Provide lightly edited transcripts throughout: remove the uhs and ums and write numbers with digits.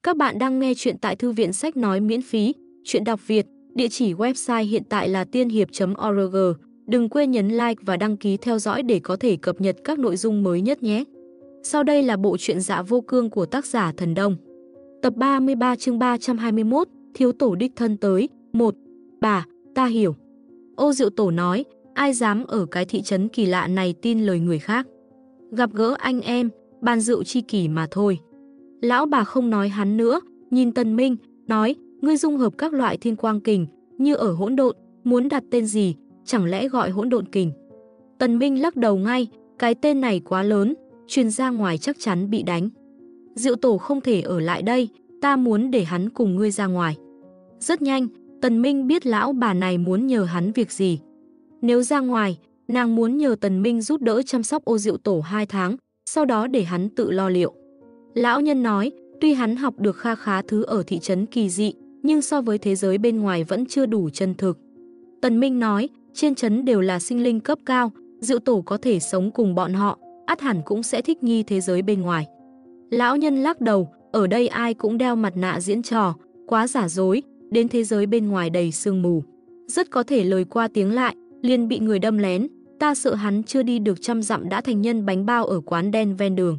Các bạn đang nghe chuyện tại thư viện sách nói miễn phí, chuyện đọc Việt, địa chỉ website hiện tại là tiên hiệp.org. Đừng quên nhấn like và đăng ký theo dõi để có thể cập nhật các nội dung mới nhất nhé. Sau đây là bộ truyện Dạ Vô Cương của tác giả Thần Đông. Tập 33 chương 321, thiếu tổ đích thân tới, 1. Bà, ta hiểu. Ô Diệu Tổ nói, ai dám ở cái thị trấn kỳ lạ này tin lời người khác. Gặp gỡ anh em, bàn rượu chi kỷ mà thôi. Lão bà không nói hắn nữa, nhìn Tần Minh, nói, ngươi dung hợp các loại thiên quang kình, như ở hỗn độn, muốn đặt tên gì, chẳng lẽ gọi hỗn độn kình. Tần Minh lắc đầu ngay, cái tên này quá lớn, truyền ra ngoài chắc chắn bị đánh. Diệu Tổ không thể ở lại đây, ta muốn để hắn cùng ngươi ra ngoài. Rất nhanh, Tần Minh biết lão bà này muốn nhờ hắn việc gì. Nếu ra ngoài, nàng muốn nhờ Tần Minh giúp đỡ chăm sóc Ô Diệu Tổ 2 tháng, sau đó để hắn tự lo liệu. Lão nhân nói, tuy hắn học được kha khá thứ ở thị trấn kỳ dị, nhưng so với thế giới bên ngoài vẫn chưa đủ chân thực. Tần Minh nói, trên trấn đều là sinh linh cấp cao, Diệu Tổ có thể sống cùng bọn họ, ắt hẳn cũng sẽ thích nghi thế giới bên ngoài. Lão nhân lắc đầu, ở đây ai cũng đeo mặt nạ diễn trò, quá giả dối, đến thế giới bên ngoài đầy sương mù. Rất có thể lời qua tiếng lại, liền bị người đâm lén, ta sợ hắn chưa đi được 100 dặm đã thành nhân bánh bao ở quán đen ven đường.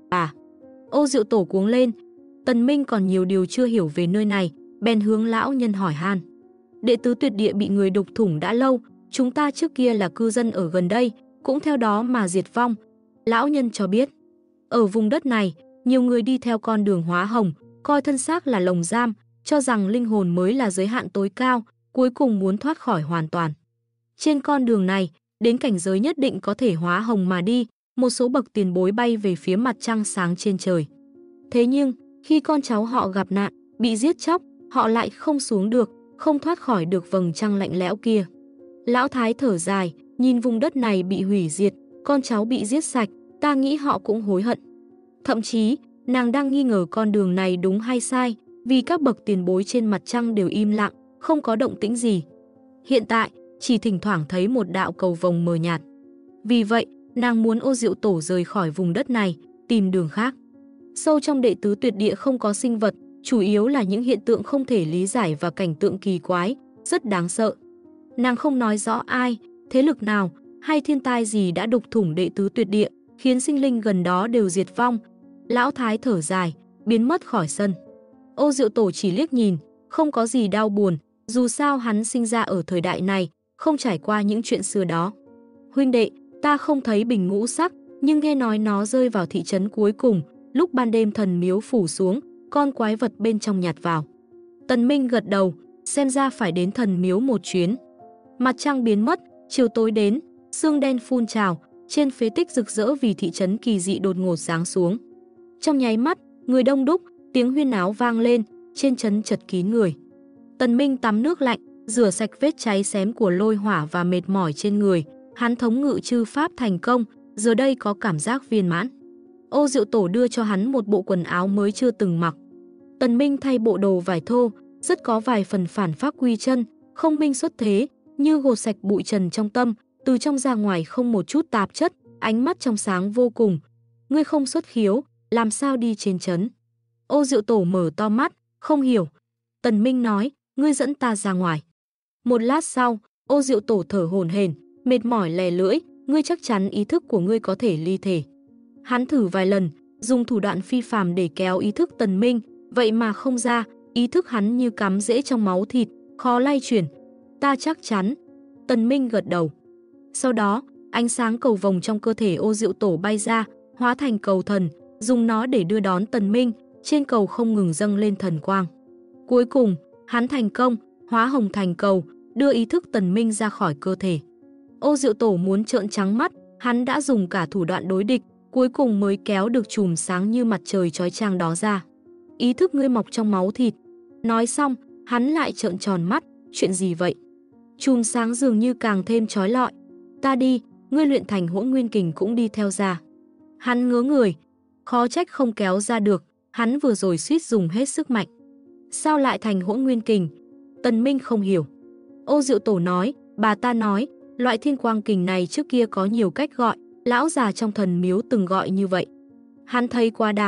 Ô Diệu Tổ cuống lên, Tần Minh còn nhiều điều chưa hiểu về nơi này, bèn hướng lão nhân hỏi han. Đệ tứ tuyệt địa bị người đục thủng đã lâu, chúng ta trước kia là cư dân ở gần đây, cũng theo đó mà diệt vong. Lão nhân cho biết, ở vùng đất này, nhiều người đi theo con đường hóa hồng, coi thân xác là lồng giam, cho rằng linh hồn mới là giới hạn tối cao, cuối cùng muốn thoát khỏi hoàn toàn. Trên con đường này, đến cảnh giới nhất định có thể hóa hồng mà đi, một số bậc tiền bối bay về phía mặt trăng sáng trên trời. Thế nhưng, khi con cháu họ gặp nạn, bị giết chóc, họ lại không xuống được, không thoát khỏi được vầng trăng lạnh lẽo kia. Lão Thái thở dài, nhìn vùng đất này bị hủy diệt, con cháu bị giết sạch, ta nghĩ họ cũng hối hận. Thậm chí, nàng đang nghi ngờ con đường này đúng hay sai, vì các bậc tiền bối trên mặt trăng đều im lặng, không có động tĩnh gì. Hiện tại, chỉ thỉnh thoảng thấy một đạo cầu vồng mờ nhạt. Vì vậy, nàng muốn Ô Diệu Tổ rời khỏi vùng đất này, tìm đường khác. Sâu trong đệ tứ tuyệt địa không có sinh vật, chủ yếu là những hiện tượng không thể lý giải và cảnh tượng kỳ quái, rất đáng sợ. Nàng không nói rõ ai, thế lực nào, hay thiên tai gì đã đục thủng đệ tứ tuyệt địa, khiến sinh linh gần đó đều diệt vong. Lão Thái thở dài, biến mất khỏi sân. Ô Diệu Tổ chỉ liếc nhìn, không có gì đau buồn, dù sao hắn sinh ra ở thời đại này, không trải qua những chuyện xưa đó. Huynh đệ, ta không thấy bình ngũ sắc, nhưng nghe nói nó rơi vào thị trấn cuối cùng, lúc ban đêm thần miếu phủ xuống, con quái vật bên trong nhạt vào. Tần Minh gật đầu, xem ra phải đến thần miếu một chuyến. Mặt trăng biến mất, chiều tối đến, sương đen phun trào, trên phế tích rực rỡ vì thị trấn kỳ dị đột ngột giáng xuống. Trong nháy mắt, người đông đúc, tiếng huyên náo vang lên, trên trấn chật kín người. Tần Minh tắm nước lạnh, rửa sạch vết cháy xém của lôi hỏa và mệt mỏi trên người, hắn thống ngự chư pháp thành công, giờ đây có cảm giác viên mãn. Ô Diệu Tổ đưa cho hắn một bộ quần áo mới chưa từng mặc. Tần Minh thay bộ đồ vải thô, rất có vài phần phản pháp quy chân, không minh xuất thế, như gột sạch bụi trần trong tâm, từ trong ra ngoài không một chút tạp chất, ánh mắt trong sáng vô cùng. Ngươi không xuất khiếu, làm sao đi trên trấn? Ô Diệu Tổ mở to mắt, không hiểu. Tần Minh nói, ngươi dẫn ta ra ngoài. Một lát sau, Ô Diệu Tổ thở hổn hển, mệt mỏi lè lưỡi, ngươi chắc chắn ý thức của ngươi có thể ly thể. Hắn thử vài lần, dùng thủ đoạn phi phàm để kéo ý thức Tần Minh, vậy mà không ra, ý thức hắn như cắm rễ trong máu thịt, khó lay chuyển. Ta chắc chắn. Tần Minh gật đầu. Sau đó, ánh sáng cầu vồng trong cơ thể Ô Diệu Tổ bay ra, hóa thành cầu thần, dùng nó để đưa đón Tần Minh, trên cầu không ngừng dâng lên thần quang. Cuối cùng, hắn thành công, hóa hồng thành cầu, đưa ý thức Tần Minh ra khỏi cơ thể. Ô Diệu Tổ muốn trợn trắng mắt, hắn đã dùng cả thủ đoạn đối địch, cuối cùng mới kéo được chùm sáng như mặt trời chói chang đó ra. Ý thức ngươi mọc trong máu thịt. Nói xong, hắn lại trợn tròn mắt, chuyện gì vậy? Chùm sáng dường như càng thêm chói lọi. Ta đi, ngươi luyện thành Hỗn Nguyên Kình cũng đi theo ra. Hắn ngớ người, khó trách không kéo ra được, hắn vừa rồi suýt dùng hết sức mạnh. Sao lại thành Hỗn Nguyên Kình? Tần Minh không hiểu. Ô Diệu Tổ nói, bà ta nói, loại thiên quang kình này trước kia có nhiều cách gọi, lão già trong thần miếu từng gọi như vậy. Hắn thấy quá đáng,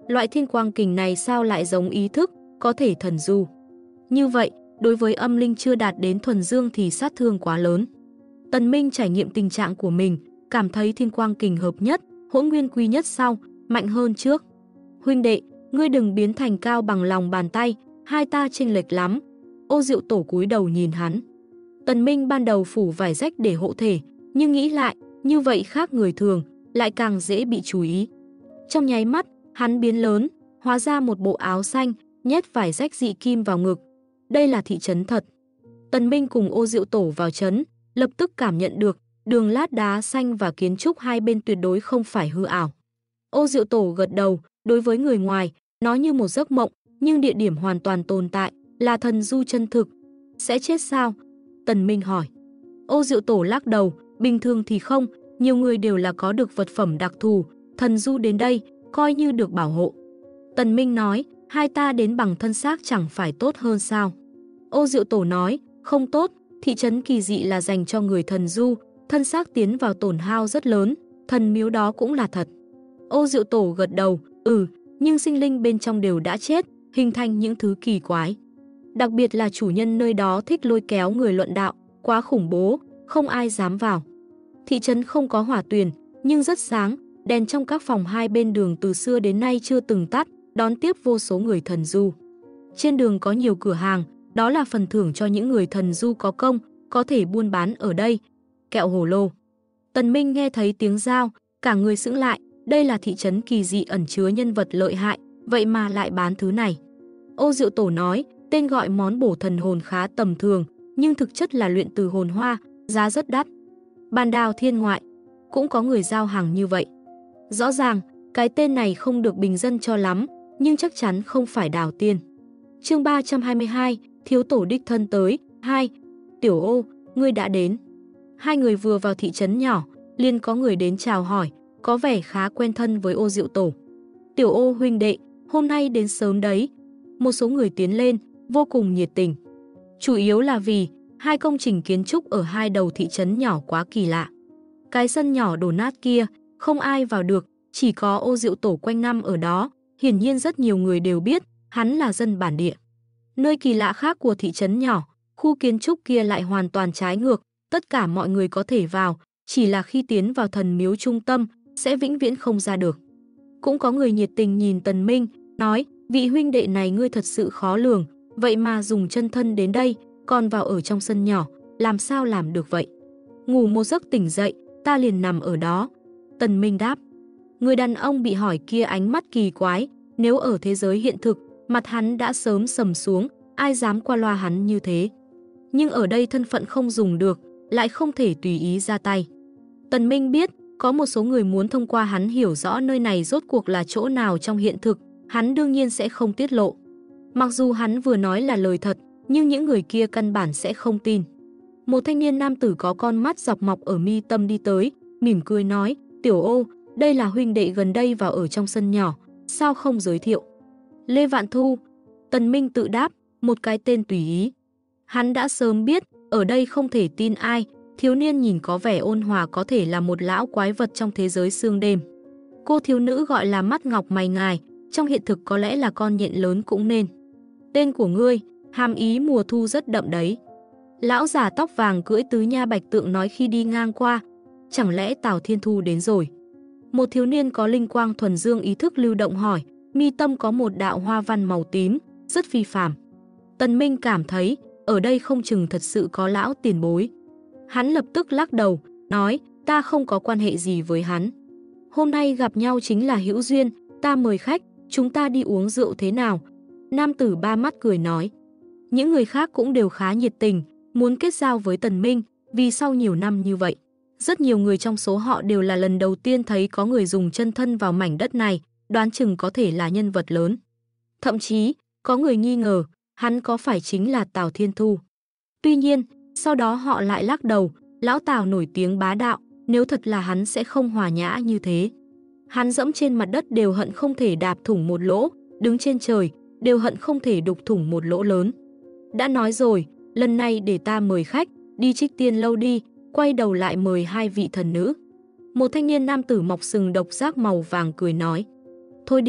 Loại thiên quang kình này sao lại giống ý thức, có thể thần du. Như vậy, đối với âm linh chưa đạt đến thuần dương thì sát thương quá lớn. Tần Minh trải nghiệm tình trạng của mình, cảm thấy thiên quang kình hợp nhất, hỗn nguyên quy nhất sau, mạnh hơn trước. Huynh đệ, ngươi đừng biến thành cao bằng lòng bàn tay, hai ta chênh lệch lắm. Ô Diệu Tổ cúi đầu nhìn hắn. Tần Minh ban đầu phủ vải rách để hộ thể, nhưng nghĩ lại, như vậy khác người thường, lại càng dễ bị chú ý. Trong nháy mắt, hắn biến lớn, hóa ra một bộ áo xanh, nhét vải rách dị kim vào ngực. Đây là thị trấn thật. Tần Minh cùng Ô Diệu Tổ vào trấn, lập tức cảm nhận được đường lát đá xanh và kiến trúc hai bên tuyệt đối không phải hư ảo. Ô Diệu Tổ gật đầu, đối với người ngoài, nó như một giấc mộng, nhưng địa điểm hoàn toàn tồn tại, là thần du chân thực. Sẽ chết sao? Tần Minh hỏi. Ô Diệu Tổ lắc đầu, bình thường thì không, nhiều người đều là có được vật phẩm đặc thù, thần du đến đây, coi như được bảo hộ. Tần Minh nói, hai ta đến bằng thân xác chẳng phải tốt hơn sao? Ô Diệu Tổ nói, không tốt, thị trấn kỳ dị là dành cho người thần du, thân xác tiến vào tổn hao rất lớn, thần miếu đó cũng là thật. Ô Diệu Tổ gật đầu, nhưng sinh linh bên trong đều đã chết, hình thành những thứ kỳ quái. Đặc biệt là chủ nhân nơi đó thích lôi kéo người luận đạo, quá khủng bố, không ai dám vào. Thị trấn không có hỏa tuyền, nhưng rất sáng, đèn trong các phòng hai bên đường từ xưa đến nay chưa từng tắt, đón tiếp vô số người thần du. Trên đường có nhiều cửa hàng, đó là phần thưởng cho những người thần du có công, có thể buôn bán ở đây. Kẹo hồ lô. Tần Minh nghe thấy tiếng dao, cả người sững lại, đây là thị trấn kỳ dị ẩn chứa nhân vật lợi hại, vậy mà lại bán thứ này. Ô Diệu Tổ nói, tên gọi món bổ thần hồn khá tầm thường, nhưng thực chất là luyện từ hồn hoa, giá rất đắt. Bàn đào thiên ngoại, cũng có người giao hàng như vậy. Rõ ràng, cái tên này không được bình dân cho lắm, nhưng chắc chắn không phải đào tiên. Chương 322, thiếu tổ đích thân tới, 2. Tiểu Ô, ngươi đã đến. Hai người vừa vào thị trấn nhỏ, liền có người đến chào hỏi, có vẻ khá quen thân với Ô Diệu Tổ. Tiểu Ô huynh đệ, hôm nay đến sớm đấy. Một số người tiến lên, vô cùng nhiệt tình. Chủ yếu là vì hai công trình kiến trúc ở hai đầu thị trấn nhỏ quá kỳ lạ. Cái sân nhỏ đổ nát kia, không ai vào được, chỉ có Ô Diệu Tổ quanh năm ở đó, hiển nhiên rất nhiều người đều biết, hắn là dân bản địa. Nơi kỳ lạ khác của thị trấn nhỏ, khu kiến trúc kia lại hoàn toàn trái ngược, tất cả mọi người có thể vào, chỉ là khi tiến vào thần miếu trung tâm, sẽ vĩnh viễn không ra được. Cũng có người nhiệt tình nhìn Tần Minh, nói, vị huynh đệ này ngươi thật sự khó lường, vậy mà dùng chân thân đến đây, còn vào ở trong sân nhỏ, làm sao làm được vậy? Ngủ một giấc tỉnh dậy, ta liền nằm ở đó. Tần Minh đáp. Người đàn ông bị hỏi kia ánh mắt kỳ quái, nếu ở thế giới hiện thực, mặt hắn đã sớm sầm xuống, ai dám qua loa hắn như thế. Nhưng ở đây thân phận không dùng được, lại không thể tùy ý ra tay. Tần Minh biết, có một số người muốn thông qua hắn hiểu rõ nơi này rốt cuộc là chỗ nào trong hiện thực, hắn đương nhiên sẽ không tiết lộ. Mặc dù hắn vừa nói là lời thật, nhưng những người kia căn bản sẽ không tin. Một thanh niên nam tử có con mắt dọc mọc ở mi tâm đi tới, mỉm cười nói, Tiểu Ô, đây là huynh đệ gần đây vào ở trong sân nhỏ, sao không giới thiệu? Lê Vạn Thu. Tần Minh tự đáp, một cái tên tùy ý. Hắn đã sớm biết, ở đây không thể tin ai, thiếu niên nhìn có vẻ ôn hòa có thể là một lão quái vật trong thế giới sương đêm. Cô thiếu nữ gọi là mắt ngọc mày ngài, trong hiện thực có lẽ là con nhện lớn cũng nên. Tên của ngươi, hàm ý mùa thu rất đậm đấy. Lão già tóc vàng cưỡi tứ nha bạch tượng nói khi đi ngang qua, chẳng lẽ Tào Thiên Thu đến rồi? Một thiếu niên có linh quang thuần dương ý thức lưu động hỏi, mi tâm có một đạo hoa văn màu tím, rất phi phàm. Tần Minh cảm thấy, ở đây không chừng thật sự có lão tiền bối. Hắn lập tức lắc đầu, nói, ta không có quan hệ gì với hắn. Hôm nay gặp nhau chính là hữu duyên, ta mời khách, chúng ta đi uống rượu thế nào? Nam tử ba mắt cười nói. Những người khác cũng đều khá nhiệt tình, muốn kết giao với Tần Minh, vì sau nhiều năm như vậy. Rất nhiều người trong số họ đều là lần đầu tiên thấy có người dùng chân thân vào mảnh đất này, đoán chừng có thể là nhân vật lớn. Thậm chí, có người nghi ngờ, hắn có phải chính là Tào Thiên Thu. Tuy nhiên, sau đó họ lại lắc đầu, lão Tào nổi tiếng bá đạo, nếu thật là hắn sẽ không hòa nhã như thế. Hắn dẫm trên mặt đất đều hận không thể đạp thủng một lỗ, đứng trên trời, đều hận không thể đục thủng một lỗ lớn. Đã nói rồi, lần này để ta mời khách, đi Trích Tiên lâu đi, quay đầu lại mời hai vị thần nữ. Một thanh niên nam tử mọc sừng độc giác màu vàng cười nói. Thôi đi,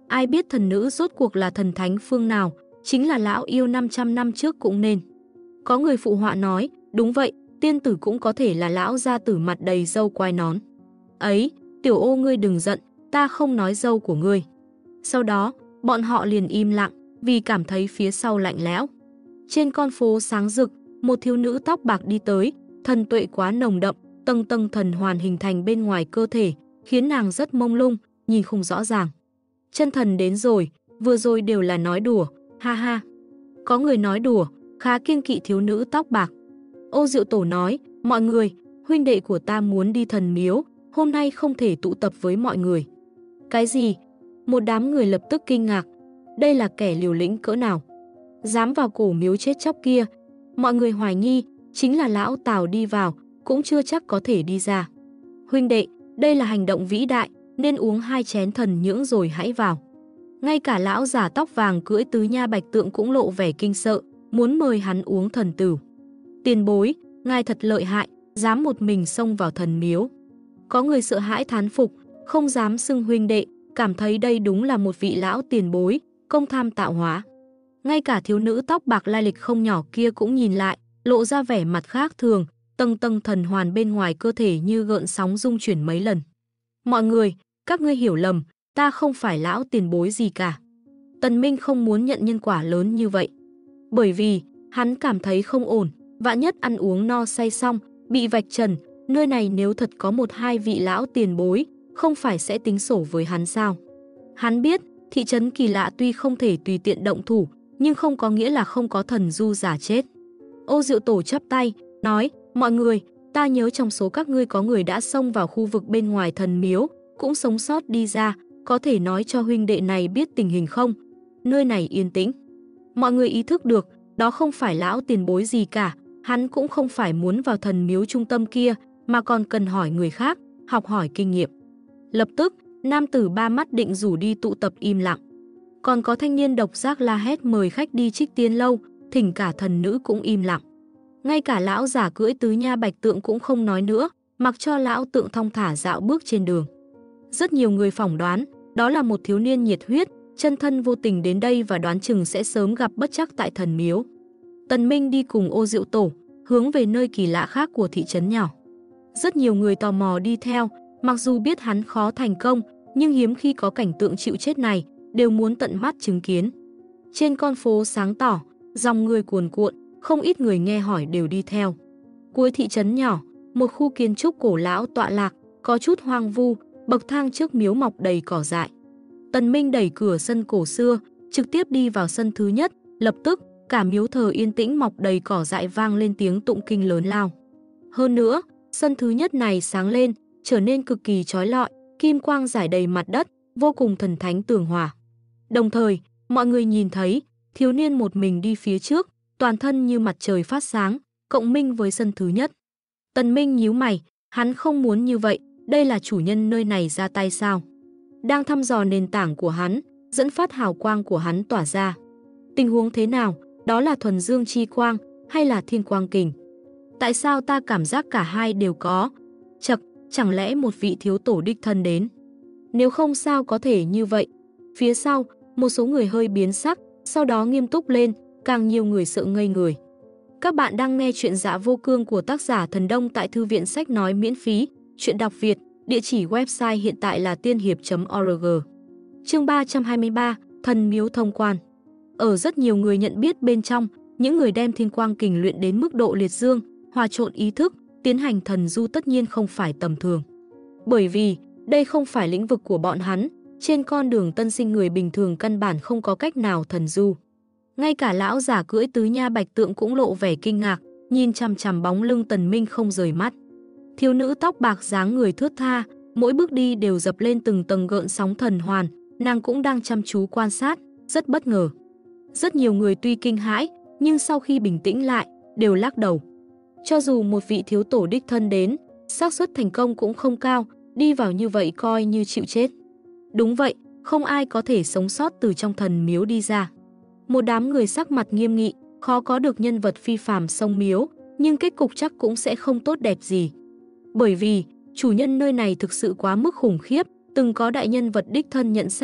Ai biết thần nữ rốt cuộc là thần thánh phương nào, chính là lão yêu 500 năm trước cũng nên. Có người phụ họa nói, đúng vậy, tiên tử cũng có thể là lão gia tử mặt đầy râu quai nón. Ấy, tiểu ô ngươi đừng giận, ta không nói dâu của ngươi. Sau đó, bọn họ liền im lặng, vì cảm thấy phía sau lạnh lẽo. Trên con phố sáng rực, một thiếu nữ tóc bạc đi tới, thần tuệ quá nồng đậm, tầng tầng thần hoàn hình thành bên ngoài cơ thể, khiến nàng rất mông lung, nhìn không rõ ràng. Chân thần đến rồi, vừa rồi đều là nói đùa, ha ha. Có người nói đùa, khá kiêng kỵ thiếu nữ tóc bạc. Ô Diệu Tổ nói, mọi người, huynh đệ của ta muốn đi thần miếu, hôm nay không thể tụ tập với mọi người. Cái gì? Một đám người lập tức kinh ngạc. Đây là kẻ liều lĩnh cỡ nào? Dám vào cổ miếu chết chóc kia. Mọi người hoài nghi, chính là lão Tào đi vào, cũng chưa chắc có thể đi ra. Huynh đệ, đây là hành động vĩ đại, nên uống 2 chén thần nhưỡng rồi hãy vào. Ngay cả lão già tóc vàng cưỡi tứ nha bạch tượng cũng lộ vẻ kinh sợ, muốn mời hắn uống thần tửu. Tiền bối, ngài thật lợi hại, dám một mình xông vào thần miếu. Có người sợ hãi thán phục, không dám xưng huynh đệ, cảm thấy đây đúng là một vị lão tiền bối, công tham tạo hóa. Ngay cả thiếu nữ tóc bạc lai lịch không nhỏ kia cũng nhìn lại, lộ ra vẻ mặt khác thường, tầng tầng thần hoàn bên ngoài cơ thể như gợn sóng rung chuyển mấy lần. Mọi người, các ngươi hiểu lầm, ta không phải lão tiền bối gì cả. Tần Minh không muốn nhận nhân quả lớn như vậy. Bởi vì, hắn cảm thấy không ổn, vạn nhất ăn uống no say xong, bị vạch trần, nơi này nếu thật có 1-2 vị lão tiền bối, không phải sẽ tính sổ với hắn sao? Hắn biết, thị trấn kỳ lạ tuy không thể tùy tiện động thủ, nhưng không có nghĩa là không có thần du giả chết. Ô Diệu Tổ chắp tay, nói, mọi người, ta nhớ trong số các ngươi có người đã xông vào khu vực bên ngoài thần miếu, cũng sống sót đi ra, có thể nói cho huynh đệ này biết tình hình không? Nơi này yên tĩnh. Mọi người ý thức được, đó không phải lão tiền bối gì cả, hắn cũng không phải muốn vào thần miếu trung tâm kia, mà còn cần hỏi người khác, học hỏi kinh nghiệm. Lập tức, nam tử 3 mắt định rủ đi tụ tập im lặng. Còn có thanh niên độc giác la hét mời khách đi Trích Tiên lâu, thỉnh cả thần nữ cũng im lặng. Ngay cả lão giả cưỡi tứ nha bạch tượng cũng không nói nữa, mặc cho lão tượng thong thả dạo bước trên đường. Rất nhiều người phỏng đoán, đó là một thiếu niên nhiệt huyết, chân thân vô tình đến đây và đoán chừng sẽ sớm gặp bất trắc tại thần miếu. Tần Minh đi cùng Ô Diệu Tổ, hướng về nơi kỳ lạ khác của thị trấn nhỏ. Rất nhiều người tò mò đi theo, mặc dù biết hắn khó thành công, nhưng hiếm khi có cảnh tượng chịu chết này, đều muốn tận mắt chứng kiến. Trên con phố sáng tỏ, dòng người cuồn cuộn, không ít người nghe hỏi đều đi theo. Cuối thị trấn nhỏ, một khu kiến trúc cổ lão tọa lạc, có chút hoang vu, bậc thang trước miếu mọc đầy cỏ dại. Tần Minh đẩy cửa sân cổ xưa, trực tiếp đi vào sân thứ nhất, lập tức, cả miếu thờ yên tĩnh mọc đầy cỏ dại vang lên tiếng tụng kinh lớn lao. Hơn nữa, sân thứ nhất này sáng lên, trở nên cực kỳ chói lọi, kim quang rải đầy mặt đất, vô cùng thần thánh tường hòa. Đồng thời, mọi người nhìn thấy, thiếu niên một mình đi phía trước, toàn thân như mặt trời phát sáng, cộng minh với sân thứ nhất. Tần Minh nhíu mày, hắn không muốn như vậy, đây là chủ nhân nơi này ra tay sao? Đang thăm dò nền tảng của hắn, dẫn phát hào quang của hắn tỏa ra. Tình huống thế nào? Đó là thuần dương chi quang hay là thiên quang kình? Tại sao ta cảm giác cả hai đều có? Chậc, chẳng lẽ một vị thiếu tổ đích thân đến? Nếu không sao có thể như vậy? Phía sau, một số người hơi biến sắc, sau đó nghiêm túc lên, càng nhiều người sợ ngây người. Các bạn đang nghe chuyện Dạ Vô Cương của tác giả Thần Đông tại Thư viện Sách Nói miễn phí, chuyện đọc Việt, địa chỉ website hiện tại là tiên hiệp.org. Chương 323, Thần Miếu Thông Quan. Ở rất nhiều người nhận biết bên trong, những người đem thiên quang kình luyện đến mức độ liệt dương, hòa trộn ý thức, tiến hành thần du tất nhiên không phải tầm thường. Bởi vì, đây không phải lĩnh vực của bọn hắn, trên con đường tân sinh người bình thường căn bản không có cách nào thần du. Ngay cả lão giả cưỡi tứ nha bạch tượng cũng lộ vẻ kinh ngạc, nhìn chằm chằm bóng lưng Tần Minh không rời mắt. Thiếu nữ tóc bạc dáng người thướt tha, mỗi bước đi đều dập lên từng tầng gợn sóng thần hoàn, nàng cũng đang chăm chú quan sát, rất bất ngờ. Rất nhiều người tuy kinh hãi, nhưng sau khi bình tĩnh lại, đều lắc đầu. Cho dù một vị thiếu tổ đích thân đến, xác suất thành công cũng không cao, đi vào như vậy coi như chịu chết. Đúng vậy, không ai có thể sống sót từ trong thần miếu đi ra. Một đám người sắc mặt nghiêm nghị, khó có được nhân vật phi phàm xông miếu, nhưng kết cục chắc cũng sẽ không tốt đẹp gì. Bởi vì, chủ nhân nơi này thực sự quá mức khủng khiếp, từng có đại nhân vật đích thân nhận xét,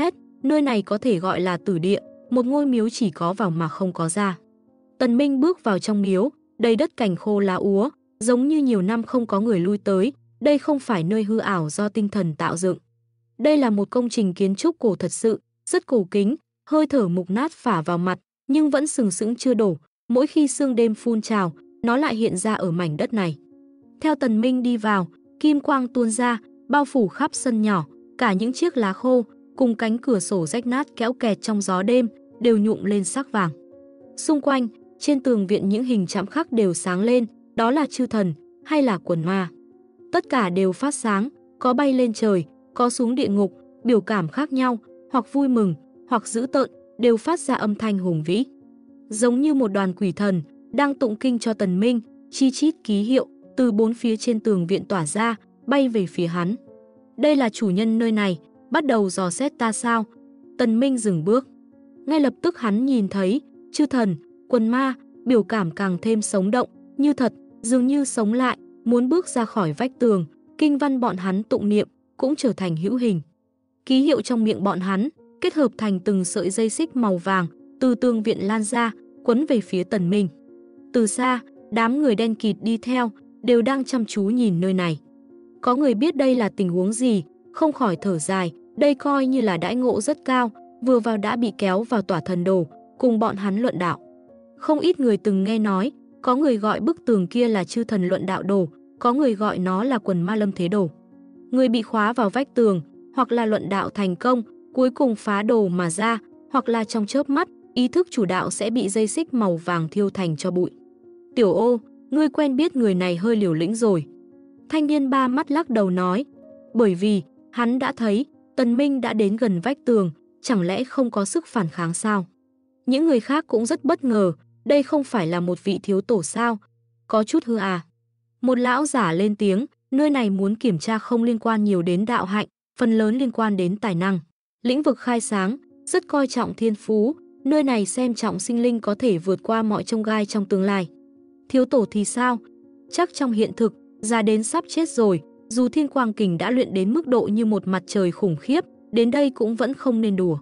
Nơi này có thể gọi là tử địa, một ngôi miếu chỉ có vào mà không có ra. Tần Minh bước vào trong miếu, đầy đất cành khô lá úa, giống như nhiều năm không có người lui tới. Đây không phải nơi hư ảo do tinh thần tạo dựng. Đây là một công trình kiến trúc cổ thật sự, rất cổ kính, hơi thở mục nát phả vào mặt, nhưng vẫn sừng sững chưa đổ. Mỗi khi sương đêm phun trào, nó lại hiện ra ở mảnh đất này. Theo Tần Minh đi vào, kim quang tuôn ra, bao phủ khắp sân nhỏ, cả những chiếc lá khô cùng cánh cửa sổ rách nát kéo kẹt trong gió đêm đều nhuộm lên sắc vàng. Xung quanh, trên tường viện những hình chạm khắc đều sáng lên, đó là chư thần hay là quần ma. Tất cả đều phát sáng, có bay lên trời, có xuống địa ngục, biểu cảm khác nhau, hoặc vui mừng, hoặc dữ tợn, đều phát ra âm thanh hùng vĩ. Giống như một đoàn quỷ thần đang tụng kinh cho Tần Minh, chi chít ký hiệu từ bốn phía trên tường viện tỏa ra, bay về phía hắn. Đây là chủ nhân nơi này, bắt đầu dò xét ta sao? Tần Minh dừng bước. Ngay lập tức hắn nhìn thấy chư thần, quần ma, biểu cảm càng thêm sống động, như thật, dường như sống lại, muốn bước ra khỏi vách tường. Kinh văn bọn hắn tụng niệm cũng trở thành hữu hình. Ký hiệu trong miệng bọn hắn kết hợp thành từng sợi dây xích màu vàng, từ tường viện lan ra, quấn về phía Tần Minh. Từ xa, đám người đen kịt đi theo đều đang chăm chú nhìn nơi này. Có người biết đây là tình huống gì, không khỏi thở dài, đây coi như là đãi ngộ rất cao, vừa vào đã bị kéo vào tỏa thần đồ, cùng bọn hắn luận đạo. Không ít người từng nghe nói, có người gọi bức tường kia là chư thần luận đạo đồ, có người gọi nó là quần ma lâm thế đồ. Người bị khóa vào vách tường, hoặc là luận đạo thành công, cuối cùng phá đồ mà ra, hoặc là trong chớp mắt, ý thức chủ đạo sẽ bị dây xích màu vàng thiêu thành cho bụi. Tiểu Ô, ngươi quen biết người này hơi liều lĩnh rồi. Thanh niên ba mắt lắc đầu nói, bởi vì hắn đã thấy Tần Minh đã đến gần vách tường, chẳng lẽ không có sức phản kháng sao? Những người khác cũng rất bất ngờ, đây không phải là một vị thiếu tổ sao? Có chút hư à? Một lão giả lên tiếng, nơi này muốn kiểm tra không liên quan nhiều đến đạo hạnh, phần lớn liên quan đến tài năng. Lĩnh vực khai sáng, rất coi trọng thiên phú, nơi này xem trọng sinh linh có thể vượt qua mọi chông gai trong tương lai. Thiếu tổ thì sao? Chắc trong hiện thực, già đến sắp chết rồi, dù thiên quang kình đã luyện đến mức độ như một mặt trời khủng khiếp, đến đây cũng vẫn không nên đùa.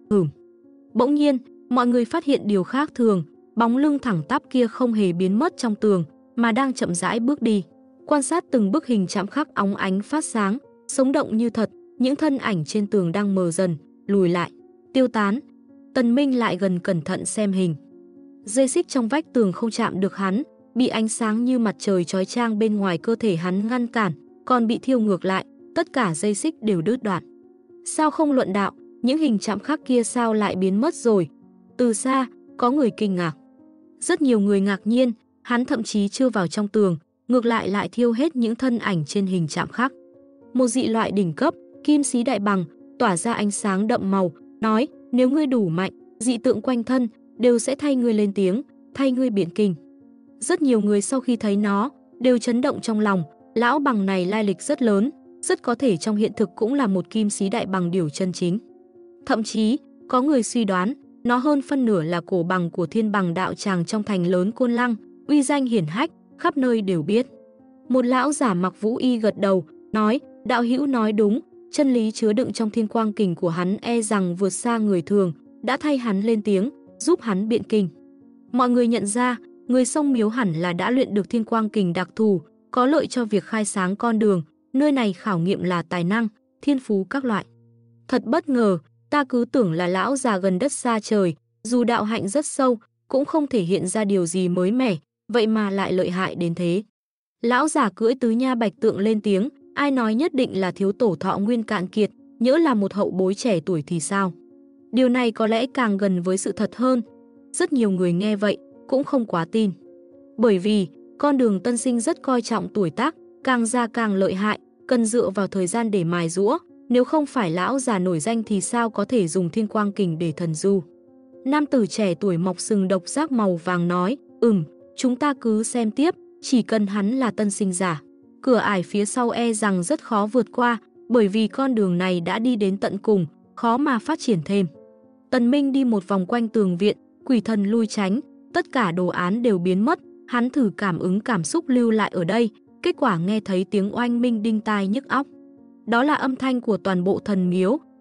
Bỗng nhiên, mọi người phát hiện điều khác thường, bóng lưng thẳng tắp kia không hề biến mất trong tường, mà đang chậm rãi bước đi. Quan sát từng bức hình chạm khắc óng ánh phát sáng, sống động như thật, những thân ảnh trên tường đang mờ dần, lùi lại, tiêu tán. Tần Minh lại gần cẩn thận xem hình. Dây xích trong vách tường không chạm được hắn, bị ánh sáng như mặt trời chói chang bên ngoài cơ thể hắn ngăn cản, còn bị thiêu ngược lại, tất cả dây xích đều đứt đoạn. Sao không luận đạo, những hình chạm khắc kia sao lại biến mất rồi? Từ xa, có người kinh ngạc. Rất nhiều người ngạc nhiên, hắn thậm chí chưa vào trong tường, ngược lại thiêu hết những thân ảnh trên hình chạm khắc. Một dị loại đỉnh cấp, kim sĩ đại bằng, tỏa ra ánh sáng đậm màu, nói, nếu ngươi đủ mạnh, dị tượng quanh thân đều sẽ thay ngươi lên tiếng, thay ngươi biện kinh. Rất nhiều người sau khi thấy nó, đều chấn động trong lòng, lão bằng này lai lịch rất lớn, rất có thể trong hiện thực cũng là một kim sĩ đại bằng điểu chân chính. Thậm chí, có người suy đoán, nó hơn phân nửa là cổ bằng của thiên bằng đạo tràng trong thành lớn Côn Lăng, uy danh hiển hách, khắp nơi đều biết. Một lão giả mặc vũ y gật đầu, nói, đạo hữu nói đúng, chân lý chứa đựng trong thiên quang kình của hắn e rằng vượt xa người thường, đã thay hắn lên tiếng, giúp hắn biện kinh. Mọi người nhận ra, người sông miếu hẳn là đã luyện được thiên quang kình đặc thù, có lợi cho việc khai sáng con đường, nơi này khảo nghiệm là tài năng, thiên phú các loại. Thật bất ngờ, ta cứ tưởng là lão già gần đất xa trời, dù đạo hạnh rất sâu, cũng không thể hiện ra điều gì mới mẻ, vậy mà lại lợi hại đến thế. Lão già cưỡi tứ nha bạch tượng lên tiếng, ai nói nhất định là thiếu tổ thọ nguyên cạn kiệt, nhỡ là một hậu bối trẻ tuổi thì sao? Điều này có lẽ càng gần với sự thật hơn. Rất nhiều người nghe vậy, cũng không quá tin. Bởi vì, con đường tân sinh rất coi trọng tuổi tác, càng già càng lợi hại, cần dựa vào thời gian để mài giũa. Nếu không phải lão già nổi danh thì sao có thể dùng thiên quang kình để thần du. Nam tử trẻ tuổi mọc sừng độc giác màu vàng nói, chúng ta cứ xem tiếp, chỉ cần hắn là tân sinh giả. Cửa ải phía sau e rằng rất khó vượt qua, bởi vì con đường này đã đi đến tận cùng, khó mà phát triển thêm. Tần Minh đi một vòng quanh tường viện, quỷ thần lui tránh, tất cả đồ án đều biến mất, hắn thử cảm ứng cảm xúc lưu lại ở đây, kết quả nghe thấy tiếng oanh minh đinh tai nhức óc. Đó là âm thanh của toàn bộ thần miếu,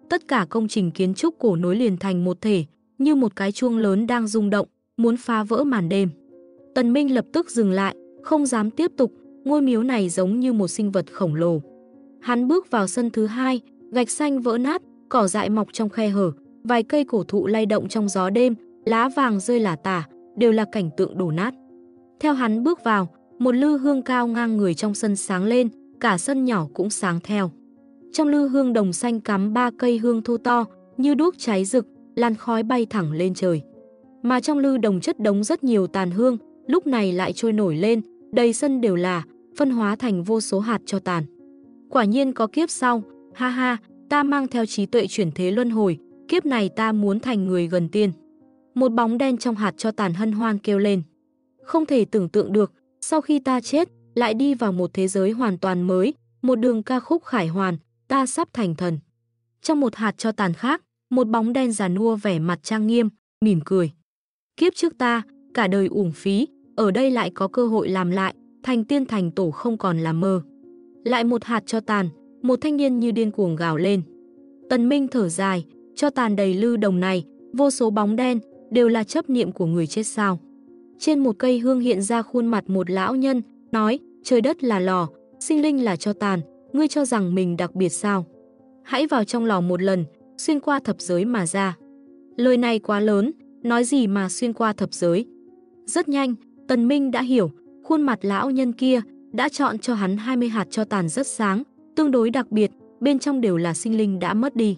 Tất cả công trình kiến trúc cổ nối liền thành một thể, như một cái chuông lớn đang rung động, muốn phá vỡ màn đêm. Tần Minh lập tức dừng lại, không dám tiếp tục, ngôi miếu này giống như một sinh vật khổng lồ. Hắn bước vào sân thứ hai, gạch xanh vỡ nát, cỏ dại mọc trong khe hở, vài cây cổ thụ lay động trong gió đêm, lá vàng rơi lả tả, đều là cảnh tượng đổ nát. Theo hắn bước vào, một lư hương cao ngang người trong sân sáng lên, cả sân nhỏ cũng sáng theo. Trong lư hương đồng xanh cắm 3 cây hương thô to, như đuốc cháy rực, làn khói bay thẳng lên trời. Mà trong lư đồng chất đống rất nhiều tàn hương, lúc này lại trôi nổi lên, đầy sân đều là, phân hóa thành vô số hạt tro tàn. Quả nhiên có kiếp sau, ha ha, ta mang theo trí tuệ chuyển thế luân hồi, kiếp này ta muốn thành người gần tiên. Một bóng đen trong hạt tro tàn hân hoan kêu lên. Không thể tưởng tượng được, sau khi ta chết, lại đi vào một thế giới hoàn toàn mới, một đường ca khúc khải hoàn, ta sắp thành thần. Trong một hạt tro tàn khác, một bóng đen già nua vẻ mặt trang nghiêm, mỉm cười. Kiếp trước ta, cả đời uổng phí, ở đây lại có cơ hội làm lại, thành tiên thành tổ không còn là mơ. Lại một hạt tro tàn, một thanh niên như điên cuồng gào lên. Tần Minh thở dài, tro tàn đầy lư đồng này, vô số bóng đen, đều là chấp niệm của người chết sao. Trên một cây hương hiện ra khuôn mặt một lão nhân, nói, trời đất là lò, sinh linh là tro tàn, ngươi cho rằng mình đặc biệt sao? Hãy vào trong lò một lần, xuyên qua thập giới mà ra. Lời này quá lớn, nói gì mà xuyên qua thập giới. Rất nhanh, Tần Minh đã hiểu, khuôn mặt lão nhân kia đã chọn cho hắn 20 hạt tro tàn rất sáng, tương đối đặc biệt, bên trong đều là sinh linh đã mất đi.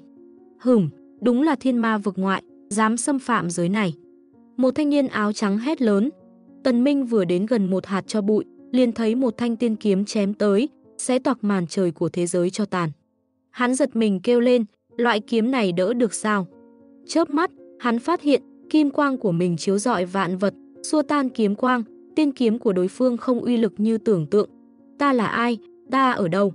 Đúng là thiên ma vực ngoại, dám xâm phạm giới này. Một thanh niên áo trắng hét lớn. Tần Minh vừa đến gần một hạt tro bụi, liền thấy một thanh tiên kiếm chém tới, xé toạc màn trời của thế giới tro tàn. Hắn giật mình kêu lên, loại kiếm này đỡ được sao? Chớp mắt, hắn phát hiện kim quang của mình chiếu rọi vạn vật, xua tan kiếm quang, tiên kiếm của đối phương không uy lực như tưởng tượng. Ta là ai? Ta ở đâu?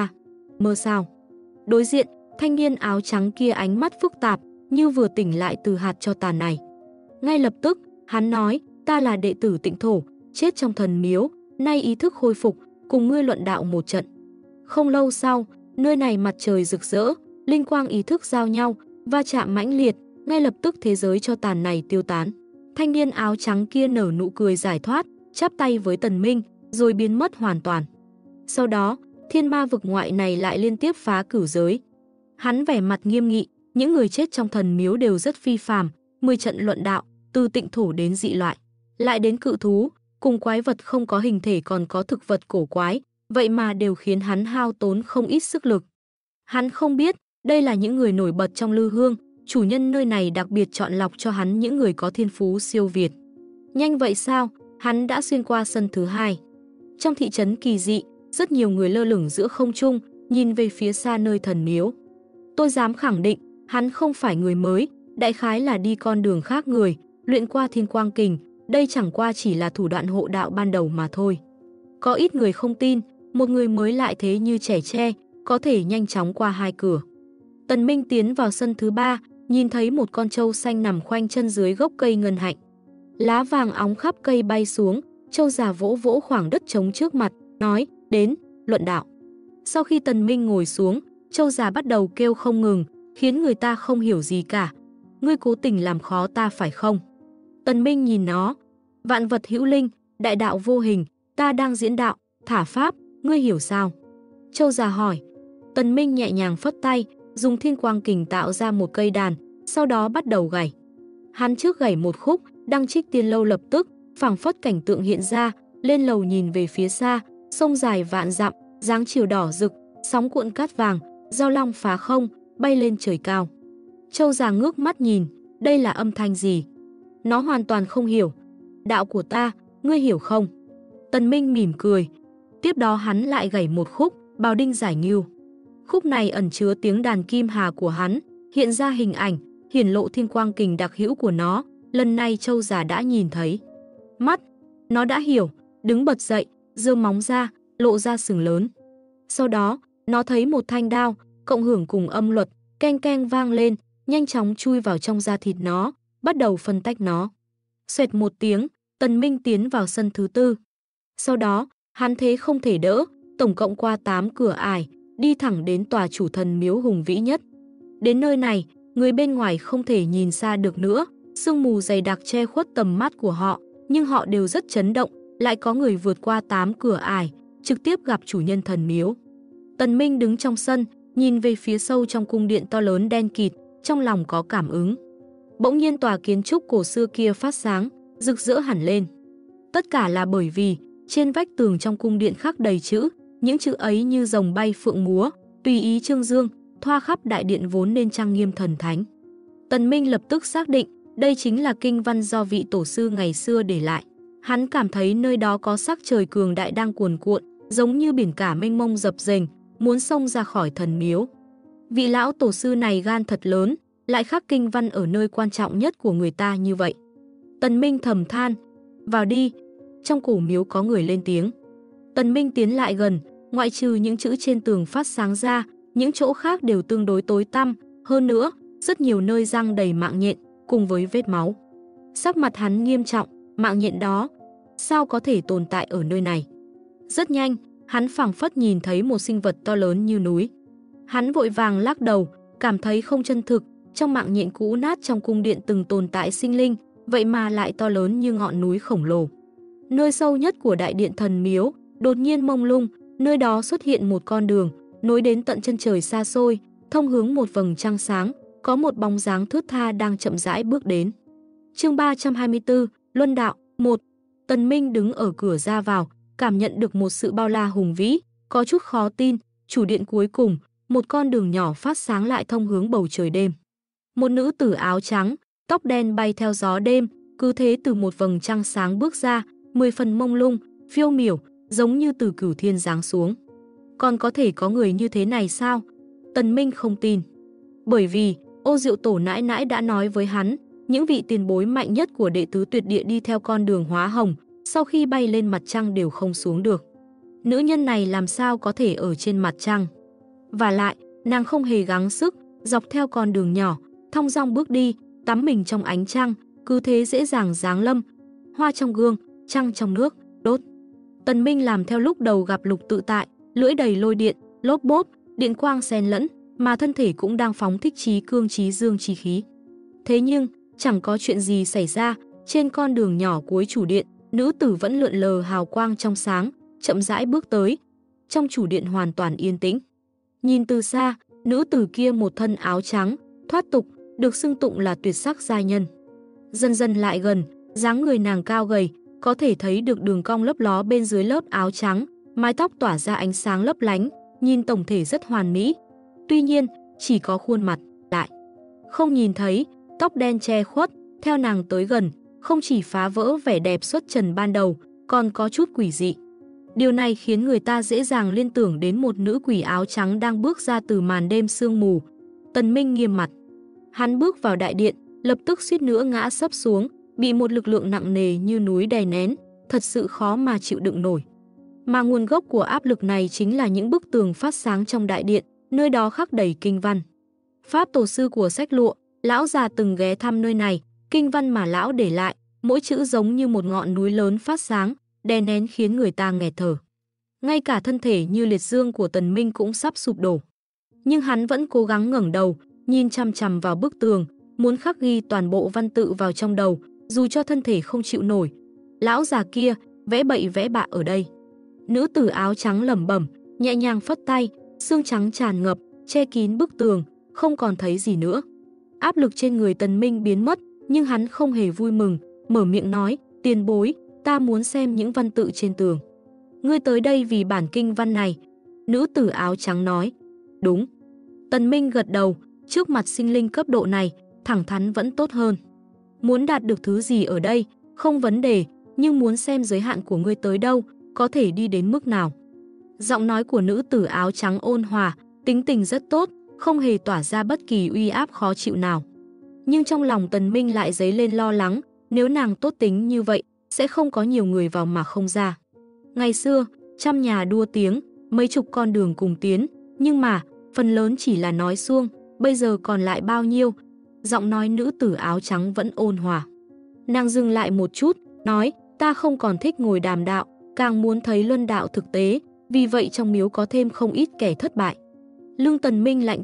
Mơ sao? Đối diện, thanh niên áo trắng kia ánh mắt phức tạp, như vừa tỉnh lại từ hạt tro tàn này. Ngay lập tức, hắn nói, ta là đệ tử Tịnh Thổ, chết trong thần miếu, nay ý thức khôi phục, cùng ngươi luận đạo một trận. Không lâu sau, nơi này mặt trời rực rỡ, linh quang ý thức giao nhau, va chạm mãnh liệt, ngay lập tức thế giới tro tàn này tiêu tán. Thanh niên áo trắng kia nở nụ cười giải thoát, chắp tay với Tần Minh, rồi biến mất hoàn toàn. Sau đó, thiên ma vực ngoại này lại liên tiếp phá cửu giới. Hắn vẻ mặt nghiêm nghị, những người chết trong thần miếu đều rất phi phàm, 10 trận luận đạo, từ Tịnh Thổ đến dị loại, lại đến cự thú, cùng quái vật không có hình thể còn có thực vật cổ quái, vậy mà đều khiến hắn hao tốn không ít sức lực. Hắn không biết, đây là những người nổi bật trong lư hương, chủ nhân nơi này đặc biệt chọn lọc cho hắn những người có thiên phú siêu việt. Nhanh vậy sao, hắn đã xuyên qua sân thứ hai. Trong thị trấn kỳ dị, rất nhiều người lơ lửng giữa không trung, nhìn về phía xa nơi thần miếu. Tôi dám khẳng định, hắn không phải người mới, đại khái là đi con đường khác người, luyện qua thiên quang kình, đây chẳng qua chỉ là thủ đoạn hộ đạo ban đầu mà thôi. Có ít người không tin, một người mới lại thế như trẻ tre, có thể nhanh chóng qua 2 cửa. Tần Minh tiến vào sân thứ 3, nhìn thấy một con trâu xanh nằm khoanh chân dưới gốc cây ngân hạnh. Lá vàng óng khắp cây bay xuống, trâu già vỗ vỗ khoảng đất trống trước mặt, nói, đến, luận đạo. Sau khi Tần Minh ngồi xuống, trâu già bắt đầu kêu không ngừng, khiến người ta không hiểu gì cả. Ngươi cố tình làm khó ta phải không? Tần Minh nhìn nó, vạn vật hữu linh, đại đạo vô hình, ta đang diễn đạo, thả pháp, ngươi hiểu sao? Trâu già hỏi. Tần Minh nhẹ nhàng phất tay, dùng thiên quang kình tạo ra một cây đàn, sau đó bắt đầu gảy. Hắn trước gảy một khúc, Đăng Trích Tiên Lâu lập tức, phảng phất cảnh tượng hiện ra, lên lầu nhìn về phía xa, sông dài vạn dặm, dáng chiều đỏ rực, sóng cuộn cát vàng, giao long phá không, bay lên trời cao. Trâu già ngước mắt nhìn, đây là âm thanh gì? Nó hoàn toàn không hiểu. Đạo của ta, ngươi hiểu không? Tần Minh mỉm cười. Tiếp đó hắn lại gảy một khúc, Bào Đinh Giải Ngưu. Khúc này ẩn chứa tiếng đàn kim hà của hắn, hiện ra hình ảnh, hiển lộ thiên quang kình đặc hữu của nó. Lần này trâu già đã nhìn thấy. Mắt, nó đã hiểu, đứng bật dậy, giơ móng ra, lộ ra sừng lớn. Sau đó, nó thấy một thanh đao, cộng hưởng cùng âm luật, keng keng vang lên, nhanh chóng chui vào trong da thịt nó, bắt đầu phân tách nó. Xoẹt một tiếng, Tần Minh tiến vào sân thứ 4. Sau đó, hắn thế không thể đỡ, tổng cộng qua 8 cửa ải, đi thẳng đến tòa chủ thần miếu hùng vĩ nhất. Đến nơi này, người bên ngoài không thể nhìn xa được nữa, sương mù dày đặc che khuất tầm mắt của họ, nhưng họ đều rất chấn động, lại có người vượt qua 8 cửa ải, trực tiếp gặp chủ nhân thần miếu. Tần Minh đứng trong sân, nhìn về phía sâu trong cung điện to lớn đen kịt, trong lòng có cảm ứng. Bỗng nhiên tòa kiến trúc cổ xưa kia phát sáng, rực rỡ hẳn lên. Tất cả là bởi vì trên vách tường trong cung điện khắc đầy chữ, những chữ ấy như rồng bay phượng múa, tùy ý trương dương, thoa khắp đại điện vốn nên trang nghiêm thần thánh. Tần Minh lập tức xác định đây chính là kinh văn do vị tổ sư ngày xưa để lại. Hắn cảm thấy nơi đó có sắc trời cường đại đang cuồn cuộn, giống như biển cả mênh mông dập dềnh, muốn xông ra khỏi thần miếu. Vị lão tổ sư này gan thật lớn, lại khắc kinh văn ở nơi quan trọng nhất của người ta như vậy. Tần Minh thầm than, vào đi. Trong cổ miếu có người lên tiếng. Tần Minh tiến lại gần, ngoại trừ những chữ trên tường phát sáng ra, những chỗ khác đều tương đối tối tăm, hơn nữa, rất nhiều nơi răng đầy mạng nhện, cùng với vết máu. Sắc mặt hắn nghiêm trọng, mạng nhện đó, sao có thể tồn tại ở nơi này? Rất nhanh, hắn phảng phất nhìn thấy một sinh vật to lớn như núi. Hắn vội vàng lắc đầu, cảm thấy không chân thực, trong mạng nhện cũ nát trong cung điện từng tồn tại sinh linh, vậy mà lại to lớn như ngọn núi khổng lồ. Nơi sâu nhất của đại điện thần miếu, đột nhiên mông lung, nơi đó xuất hiện một con đường, nối đến tận chân trời xa xôi, thông hướng một vầng trăng sáng, có một bóng dáng thướt tha đang chậm rãi bước đến. Chương 324, Luân Đạo 1. Tần Minh đứng ở cửa ra vào, cảm nhận được một sự bao la hùng vĩ, có chút khó tin, chủ điện cuối cùng, một con đường nhỏ phát sáng lại thông hướng bầu trời đêm. Một nữ tử áo trắng, tóc đen bay theo gió đêm, cứ thế từ một vầng trăng sáng bước ra, 10 phần mông lung, phiêu miểu, giống như từ cửu thiên giáng xuống. Còn có thể có người như thế này sao? Tần Minh không tin. Bởi vì, Ô Diệu Tổ nãi nãi đã nói với hắn, những vị tiền bối mạnh nhất của đệ tứ tuyệt địa đi theo con đường hóa hồng, sau khi bay lên mặt trăng đều không xuống được. Nữ nhân này làm sao có thể ở trên mặt trăng? Và lại, nàng không hề gắng sức, dọc theo con đường nhỏ, thong dong bước đi, tắm mình trong ánh trăng, cứ thế dễ dàng giáng lâm. Hoa trong gương, trăng trong nước, đốt. Tần Minh làm theo lúc đầu gặp Lục Tự Tại, lưỡi đầy lôi điện, lốp bốp, điện quang xen lẫn, mà thân thể cũng đang phóng thích trí cương trí dương chi khí. Thế nhưng, chẳng có chuyện gì xảy ra, trên con đường nhỏ cuối chủ điện, nữ tử vẫn lượn lờ hào quang trong sáng, chậm rãi bước tới. Trong chủ điện hoàn toàn yên tĩnh. Nhìn từ xa, nữ tử kia một thân áo trắng, thoát tục, được xưng tụng là tuyệt sắc giai nhân. Dần dần lại gần, dáng người nàng cao gầy, có thể thấy được đường cong lấp ló bên dưới lớp áo trắng, mái tóc tỏa ra ánh sáng lấp lánh, nhìn tổng thể rất hoàn mỹ. Tuy nhiên, chỉ có khuôn mặt, lại không nhìn thấy, tóc đen che khuất, theo nàng tới gần, không chỉ phá vỡ vẻ đẹp xuất trần ban đầu, còn có chút quỷ dị. Điều này khiến người ta dễ dàng liên tưởng đến một nữ quỷ áo trắng đang bước ra từ màn đêm sương mù. Tần Minh nghiêm mặt. Hắn bước vào đại điện, lập tức suýt nữa ngã sấp xuống, bị một lực lượng nặng nề như núi đè nén, thật sự khó mà chịu đựng nổi. Mà nguồn gốc của áp lực này chính là những bức tường phát sáng trong đại điện, nơi đó khắc đầy kinh văn. Pháp tổ sư của sách lụa, lão già từng ghé thăm nơi này, kinh văn mà lão để lại, mỗi chữ giống như một ngọn núi lớn phát sáng, đè nén khiến người ta nghẹt thở. Ngay cả thân thể như liệt dương của Tần Minh cũng sắp sụp đổ. Nhưng hắn vẫn cố gắng ngẩng đầu, nhìn chằm chằm vào bức tường, muốn khắc ghi toàn bộ văn tự vào trong đầu, dù cho thân thể không chịu nổi. Lão già kia, vẽ bậy vẽ bạ ở đây. Nữ tử áo trắng lẩm bẩm, nhẹ nhàng phất tay, xương trắng tràn ngập, che kín bức tường, không còn thấy gì nữa. Áp lực trên người Tần Minh biến mất, nhưng hắn không hề vui mừng, mở miệng nói, tiền bối, ta muốn xem những văn tự trên tường. Ngươi tới đây vì bản kinh văn này. Nữ tử áo trắng nói, đúng. Tần Minh gật đầu, trước mặt sinh linh cấp độ này, thẳng thắn vẫn tốt hơn. Muốn đạt được thứ gì ở đây, không vấn đề, nhưng muốn xem giới hạn của ngươi tới đâu, có thể đi đến mức nào. Giọng nói của nữ tử áo trắng ôn hòa, tính tình rất tốt, không hề tỏa ra bất kỳ uy áp khó chịu nào. Nhưng trong lòng Tần Minh lại dấy lên lo lắng, nếu nàng tốt tính như vậy, sẽ không có nhiều người vào mà không ra. Ngày xưa, trăm nhà đua tiếng, mấy chục con đường cùng tiến, nhưng mà, phần lớn chỉ là nói suông, bây giờ còn lại bao nhiêu? Giọng nói nữ tử áo trắng vẫn ôn hòa. Nàng dừng lại một chút, nói, ta không còn thích ngồi đàm đạo, càng muốn thấy luân đạo thực tế, vì vậy trong miếu có thêm không ít kẻ thất bại. Lương Tần Minh lạnh toát,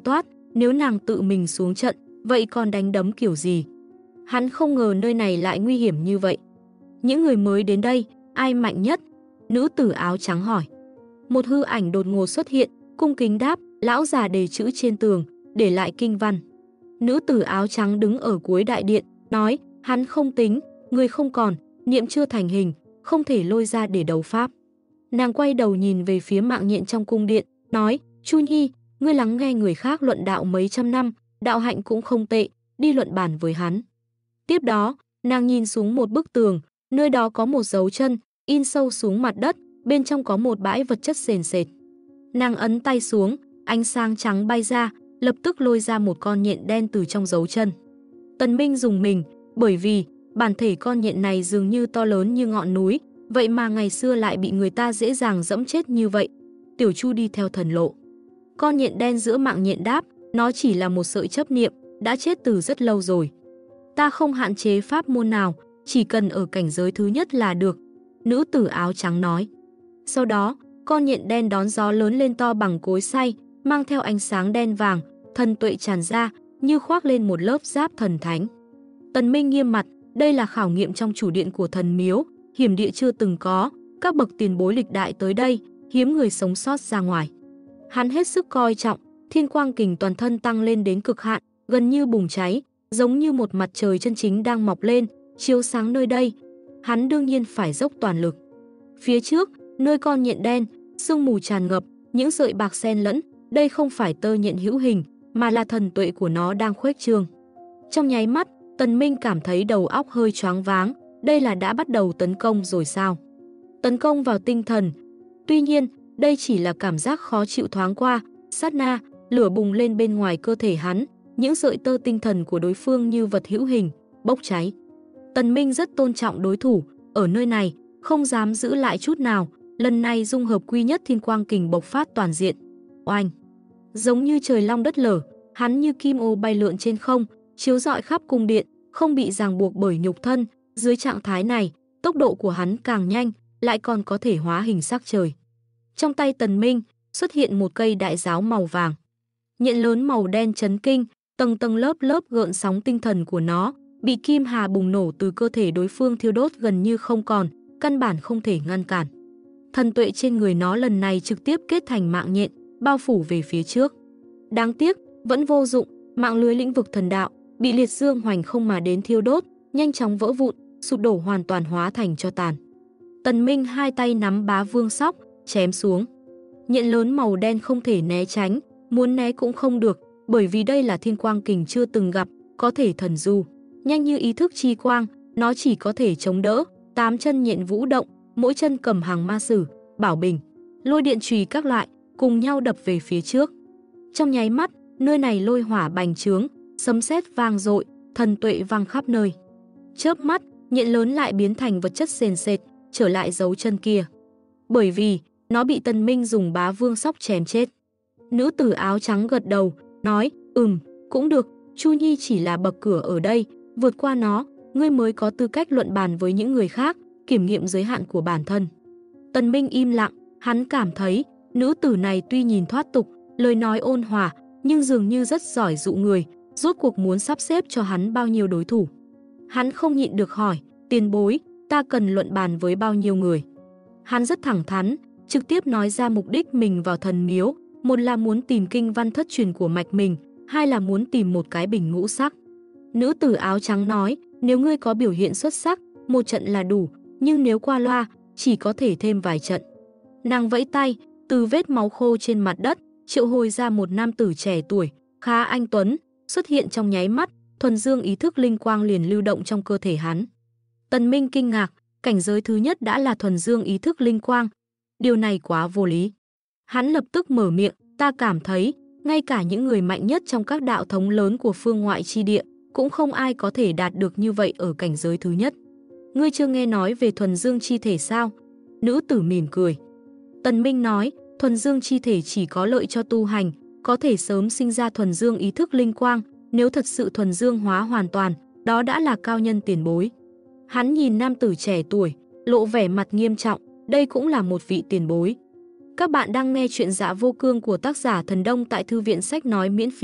nếu nàng tự mình xuống trận, vậy còn đánh đấm kiểu gì? Hắn không ngờ nơi này lại nguy hiểm như vậy. Những người mới đến đây, ai mạnh nhất? Nữ tử áo trắng hỏi. Một hư ảnh đột ngột xuất hiện, cung kính đáp, lão già đề chữ trên tường, để lại kinh văn. Nữ tử áo trắng đứng ở cuối đại điện, nói, hắn không tính, người không còn, niệm chưa thành hình, không thể lôi ra để đấu pháp. Nàng quay đầu nhìn về phía Mạng Nhện trong cung điện, nói, Chu Nhi, ngươi lắng nghe người khác luận đạo mấy trăm năm, đạo hạnh cũng không tệ, đi luận bàn với hắn. Tiếp đó, nàng nhìn xuống một bức tường, nơi đó có một dấu chân, in sâu xuống mặt đất, bên trong có một bãi vật chất sền sệt. Nàng ấn tay xuống, ánh sáng trắng bay ra, lập tức lôi ra một con nhện đen từ trong dấu chân. Tần Minh rùng mình, bởi vì bản thể con nhện này dường như to lớn như ngọn núi, vậy mà ngày xưa lại bị người ta dễ dàng dẫm chết như vậy. Tiểu Chu đi theo thần lộ. Con nhện đen giữa Mạng Nhện đáp, nó chỉ là một sợi chấp niệm, đã chết từ rất lâu rồi. Ta không hạn chế pháp môn nào, chỉ cần ở cảnh giới thứ nhất là được. Nữ tử áo trắng nói. Sau đó, con nhện đen đón gió lớn lên to bằng cối xay, mang theo ánh sáng đen vàng, thần tuệ tràn ra, như khoác lên một lớp giáp thần thánh. Tần Minh nghiêm mặt, đây là khảo nghiệm trong chủ điện của thần miếu, hiểm địa chưa từng có, các bậc tiền bối lịch đại tới đây, hiếm người sống sót ra ngoài. Hắn hết sức coi trọng, thiên quang kình toàn thân tăng lên đến cực hạn, gần như bùng cháy, giống như một mặt trời chân chính đang mọc lên, chiếu sáng nơi đây. Hắn đương nhiên phải dốc toàn lực. Phía trước, nơi con nhện đen, sương mù tràn ngập, những sợi bạc xen lẫn, đây không phải tơ nhện hữu hình, mà là thần tuệ của nó đang khuếch trương. Trong nháy mắt, Tần Minh cảm thấy đầu óc hơi choáng váng, đây là đã bắt đầu tấn công rồi sao? Tấn công vào tinh thần. Tuy nhiên, đây chỉ là cảm giác khó chịu thoáng qua, sát na, lửa bùng lên bên ngoài cơ thể hắn, những sợi tơ tinh thần của đối phương như vật hữu hình, bốc cháy. Tần Minh rất tôn trọng đối thủ, ở nơi này, không dám giữ lại chút nào, lần này dung hợp quy nhất thiên quang kình bộc phát toàn diện. Oanh! Giống như trời long đất lở, hắn như kim ô bay lượn trên không, chiếu rọi khắp cung điện, không bị ràng buộc bởi nhục thân. Dưới trạng thái này, tốc độ của hắn càng nhanh, lại còn có thể hóa hình sắc trời. Trong tay Tần Minh xuất hiện một cây đại giáo màu vàng. Nhện lớn màu đen chấn kinh, tầng tầng lớp lớp gợn sóng tinh thần của nó, bị kim hà bùng nổ từ cơ thể đối phương thiêu đốt gần như không còn, căn bản không thể ngăn cản. Thần tuệ trên người nó lần này trực tiếp kết thành mạng nhện, bao phủ về phía trước. Đáng tiếc, vẫn vô dụng, mạng lưới lĩnh vực thần đạo, bị liệt dương hoành không mà đến thiêu đốt, nhanh chóng vỡ vụn, sụp đổ hoàn toàn hóa thành tro tàn. Tần Minh hai tay nắm bá vương sóc, chém xuống. Nhện lớn màu đen không thể né tránh, muốn né cũng không được, bởi vì đây là thiên quang kình chưa từng gặp, có thể thần du. Nhanh như ý thức chi quang, nó chỉ có thể chống đỡ, 8 chân nhện vũ động, mỗi chân cầm hàng ma sử, bảo bình, lôi điện chùy các loại, cùng nhau đập về phía trước. Trong nháy mắt, nơi này lôi hỏa bành trướng, sấm sét vang dội, thần tuệ vang khắp nơi. Chớp mắt, nhện lớn lại biến thành vật chất sền sệt, trở lại dấu chân kia. Bởi vì, nó bị Tần Minh dùng bá vương sóc chém chết. Nữ tử áo trắng gật đầu, nói, cũng được, Chu Nhi chỉ là bậc cửa ở đây, vượt qua nó, ngươi mới có tư cách luận bàn với những người khác, kiểm nghiệm giới hạn của bản thân. Tần Minh im lặng, hắn cảm thấy, nữ tử này tuy nhìn thoát tục, lời nói ôn hòa, nhưng dường như rất giỏi dụ người, rốt cuộc muốn sắp xếp cho hắn bao nhiêu đối thủ. Hắn không nhịn được hỏi, tiền bối, ta cần luận bàn với bao nhiêu người? Hắn rất thẳng thắn, trực tiếp nói ra mục đích mình vào thần miếu, một là muốn tìm kinh văn thất truyền của mạch mình, hai là muốn tìm một cái bình ngũ sắc. Nữ tử áo trắng nói, nếu ngươi có biểu hiện xuất sắc, một trận là đủ, nhưng nếu qua loa, chỉ có thể thêm vài trận. Nàng vẫy tay, từ vết máu khô trên mặt đất, triệu hồi ra một nam tử trẻ tuổi, khá anh tuấn, xuất hiện trong nháy mắt, thuần dương ý thức linh quang liền lưu động trong cơ thể hắn. Tần Minh kinh ngạc, cảnh giới thứ nhất đã là thuần dương ý thức linh quang. Điều này quá vô lý. Hắn lập tức mở miệng, ta cảm thấy, ngay cả những người mạnh nhất trong các đạo thống lớn của phương ngoại chi địa, cũng không ai có thể đạt được như vậy ở cảnh giới thứ nhất. Ngươi chưa nghe nói về thuần dương chi thể sao? Nữ tử mỉm cười. Tần Minh nói, thuần dương chi thể chỉ có lợi cho tu hành, có thể sớm sinh ra thuần dương ý thức linh quang, nếu thật sự thuần dương hóa hoàn toàn, đó đã là cao nhân tiền bối. Hắn nhìn nam tử trẻ tuổi, lộ vẻ mặt nghiêm trọng, đây cũng là một vị tiền bối. Các bạn đang nghe chuyện Dạ Vô Cương của tác giả Thần Đông tại thư viện sách nói miễn phí,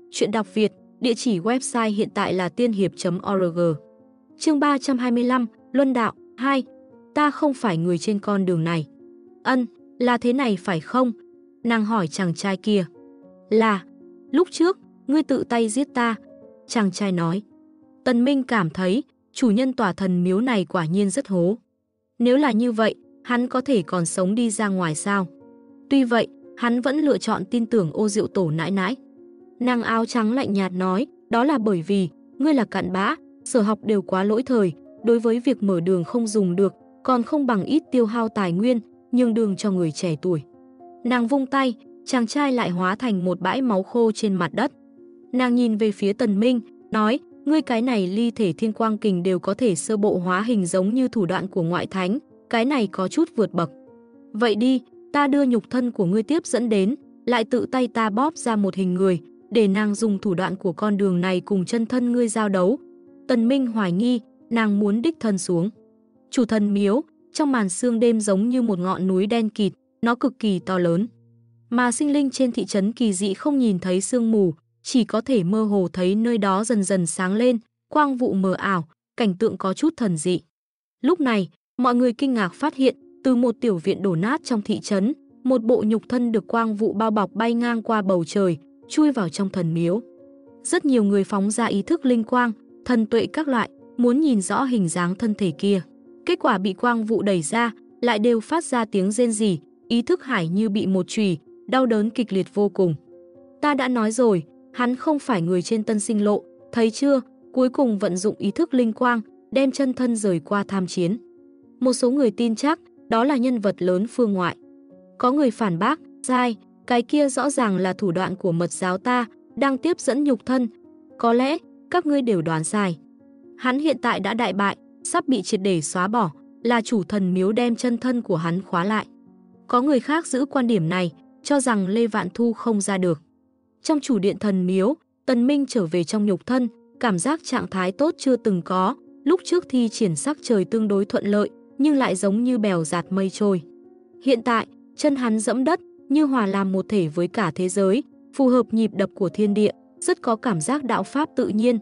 Chuyện đọc Việt, địa chỉ website hiện tại là tiên hiệp.org. Chương 325, Luân Đạo 2. Ta không phải người trên con đường này. Ân, là thế này phải không? Nàng hỏi chàng trai kia. Là, lúc trước, ngươi tự tay giết ta. Chàng trai nói. Tần Minh cảm thấy, chủ nhân tòa thần miếu này quả nhiên rất hố. Nếu là như vậy, hắn có thể còn sống đi ra ngoài sao? Tuy vậy, hắn vẫn lựa chọn tin tưởng Ô Diệu Tổ nãi nãi. Nàng áo trắng lạnh nhạt nói, đó là bởi vì, ngươi là cặn bã, sở học đều quá lỗi thời, đối với việc mở đường không dùng được, còn không bằng ít tiêu hao tài nguyên, nhường đường cho người trẻ tuổi. Nàng vung tay, chàng trai lại hóa thành một bãi máu khô trên mặt đất. Nàng nhìn về phía Tần Minh, nói, ngươi cái này ly thể thiên quang kình đều có thể sơ bộ hóa hình giống như thủ đoạn của ngoại thánh, cái này có chút vượt bậc. Vậy đi, ta đưa nhục thân của ngươi tiếp dẫn đến, lại tự tay ta bóp ra một hình người, để nàng dùng thủ đoạn của con đường này cùng chân thân ngươi giao đấu. Tần Minh hoài nghi, nàng muốn đích thân xuống. Chủ thần miếu, trong màn sương đêm giống như một ngọn núi đen kịt, nó cực kỳ to lớn. Mà sinh linh trên thị trấn kỳ dị không nhìn thấy sương mù, chỉ có thể mơ hồ thấy nơi đó dần dần sáng lên, quang vụ mờ ảo, cảnh tượng có chút thần dị. Lúc này, mọi người kinh ngạc phát hiện, từ một tiểu viện đổ nát trong thị trấn, một bộ nhục thân được quang vụ bao bọc bay ngang qua bầu trời, chui vào trong thần miếu. Rất nhiều người phóng ra ý thức linh quang, thần tuệ các loại, muốn nhìn rõ hình dáng thân thể kia. Kết quả bị quang vụ đẩy ra, lại đều phát ra tiếng rên rỉ, ý thức hải như bị một chùy, đau đớn kịch liệt vô cùng. Ta đã nói rồi, hắn không phải người trên tân sinh lộ, thấy chưa, cuối cùng vận dụng ý thức linh quang, đem chân thân rời qua tham chiến. Một số người tin chắc, đó là nhân vật lớn phương ngoại. Có người phản bác, sai, cái kia rõ ràng là thủ đoạn của mật giáo ta, đang tiếp dẫn nhục thân. Có lẽ, các ngươi đều đoán sai. Hắn hiện tại đã đại bại, sắp bị triệt để xóa bỏ, là chủ thần miếu đem chân thân của hắn khóa lại. Có người khác giữ quan điểm này, cho rằng Lê Vạn Thu không ra được. Trong chủ điện thần miếu, Tần Minh trở về trong nhục thân, cảm giác trạng thái tốt chưa từng có, lúc trước thi triển sắc trời tương đối thuận lợi, nhưng lại giống như bèo dạt mây trôi. Hiện tại, chân hắn dẫm đất, như hòa làm một thể với cả thế giới, phù hợp nhịp đập của thiên địa, rất có cảm giác đạo pháp tự nhiên.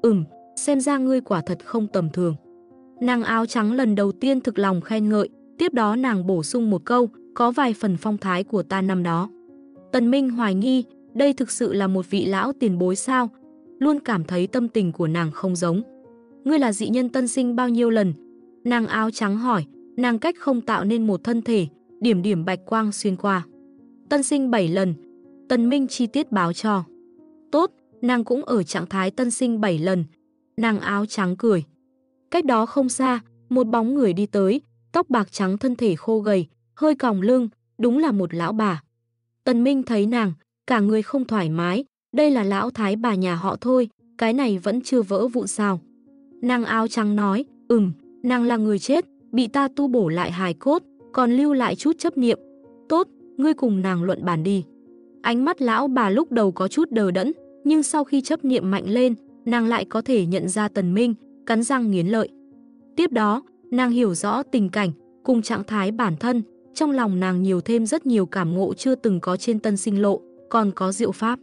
Xem ra ngươi quả thật không tầm thường. Nàng áo trắng lần đầu tiên thực lòng khen ngợi, tiếp đó nàng bổ sung một câu, có vài phần phong thái của ta năm đó. Tần Minh hoài nghi, đây thực sự là một vị lão tiền bối sao? Luôn cảm thấy tâm tình của nàng không giống. Ngươi là dị nhân tân sinh bao nhiêu lần? Nàng áo trắng hỏi, nàng cách không tạo nên một thân thể, điểm điểm bạch quang xuyên qua. Tân sinh 7 lần, Tần Minh chi tiết báo cho. Tốt, nàng cũng ở trạng thái tân sinh 7 lần. Nàng áo trắng cười. Cách đó không xa, một bóng người đi tới, tóc bạc trắng thân thể khô gầy, hơi còng lưng, đúng là một lão bà. Tần Minh thấy nàng, cả người không thoải mái, đây là lão thái bà nhà họ thôi, cái này vẫn chưa vỡ vụn sao. Nàng áo trắng nói, nàng là người chết, bị ta tu bổ lại hài cốt, còn lưu lại chút chấp niệm. Tốt, ngươi cùng nàng luận bàn đi. Ánh mắt lão bà lúc đầu có chút đờ đẫn, nhưng sau khi chấp niệm mạnh lên, nàng lại có thể nhận ra Tần Minh, cắn răng nghiến lợi. Tiếp đó, nàng hiểu rõ tình cảnh, cùng trạng thái bản thân, trong lòng nàng nhiều thêm rất nhiều cảm ngộ chưa từng có trên tân sinh lộ, còn có diệu pháp.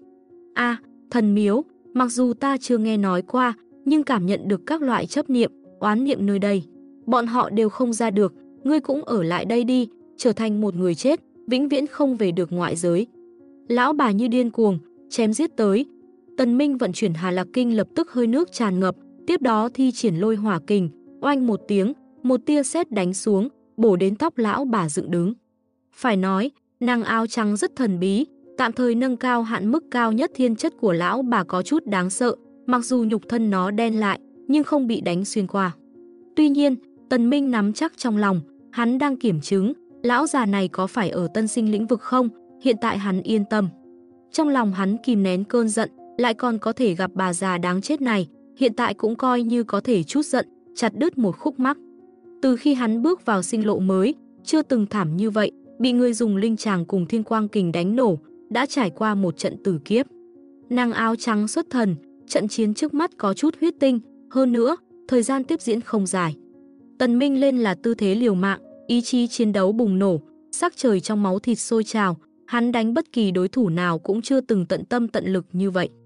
Thần miếu, mặc dù ta chưa nghe nói qua, nhưng cảm nhận được các loại chấp niệm, oán niệm nơi đây. Bọn họ đều không ra được, ngươi cũng ở lại đây đi, trở thành một người chết, vĩnh viễn không về được ngoại giới. Lão bà như điên cuồng, chém giết tới. Tần Minh vận chuyển Hà Lạc Kinh lập tức hơi nước tràn ngập, tiếp đó thi triển Lôi Hỏa Kình, oanh một tiếng, một tia sét đánh xuống, bổ đến tóc lão bà dựng đứng. Phải nói, nàng áo trắng rất thần bí, tạm thời nâng cao hạn mức cao nhất thiên chất của lão bà có chút đáng sợ, mặc dù nhục thân nó đen lại, nhưng không bị đánh xuyên qua. Tuy nhiên, Tần Minh nắm chắc trong lòng, hắn đang kiểm chứng, lão già này có phải ở tân sinh lĩnh vực không, hiện tại hắn yên tâm. Trong lòng hắn kìm nén cơn giận, lại còn có thể gặp bà già đáng chết này, hiện tại cũng coi như có thể trút giận, chặt đứt một khúc mắc. Từ khi hắn bước vào sinh lộ mới, chưa từng thảm như vậy, bị người dùng linh tràng cùng thiên quang kình đánh nổ, đã trải qua một trận tử kiếp. Nàng áo trắng xuất thần, trận chiến trước mắt có chút huyết tinh, hơn nữa, thời gian tiếp diễn không dài. Tần Minh lên là tư thế liều mạng, ý chí chiến đấu bùng nổ, sắc trời trong máu thịt sôi trào, hắn đánh bất kỳ đối thủ nào cũng chưa từng tận tâm tận lực như vậy.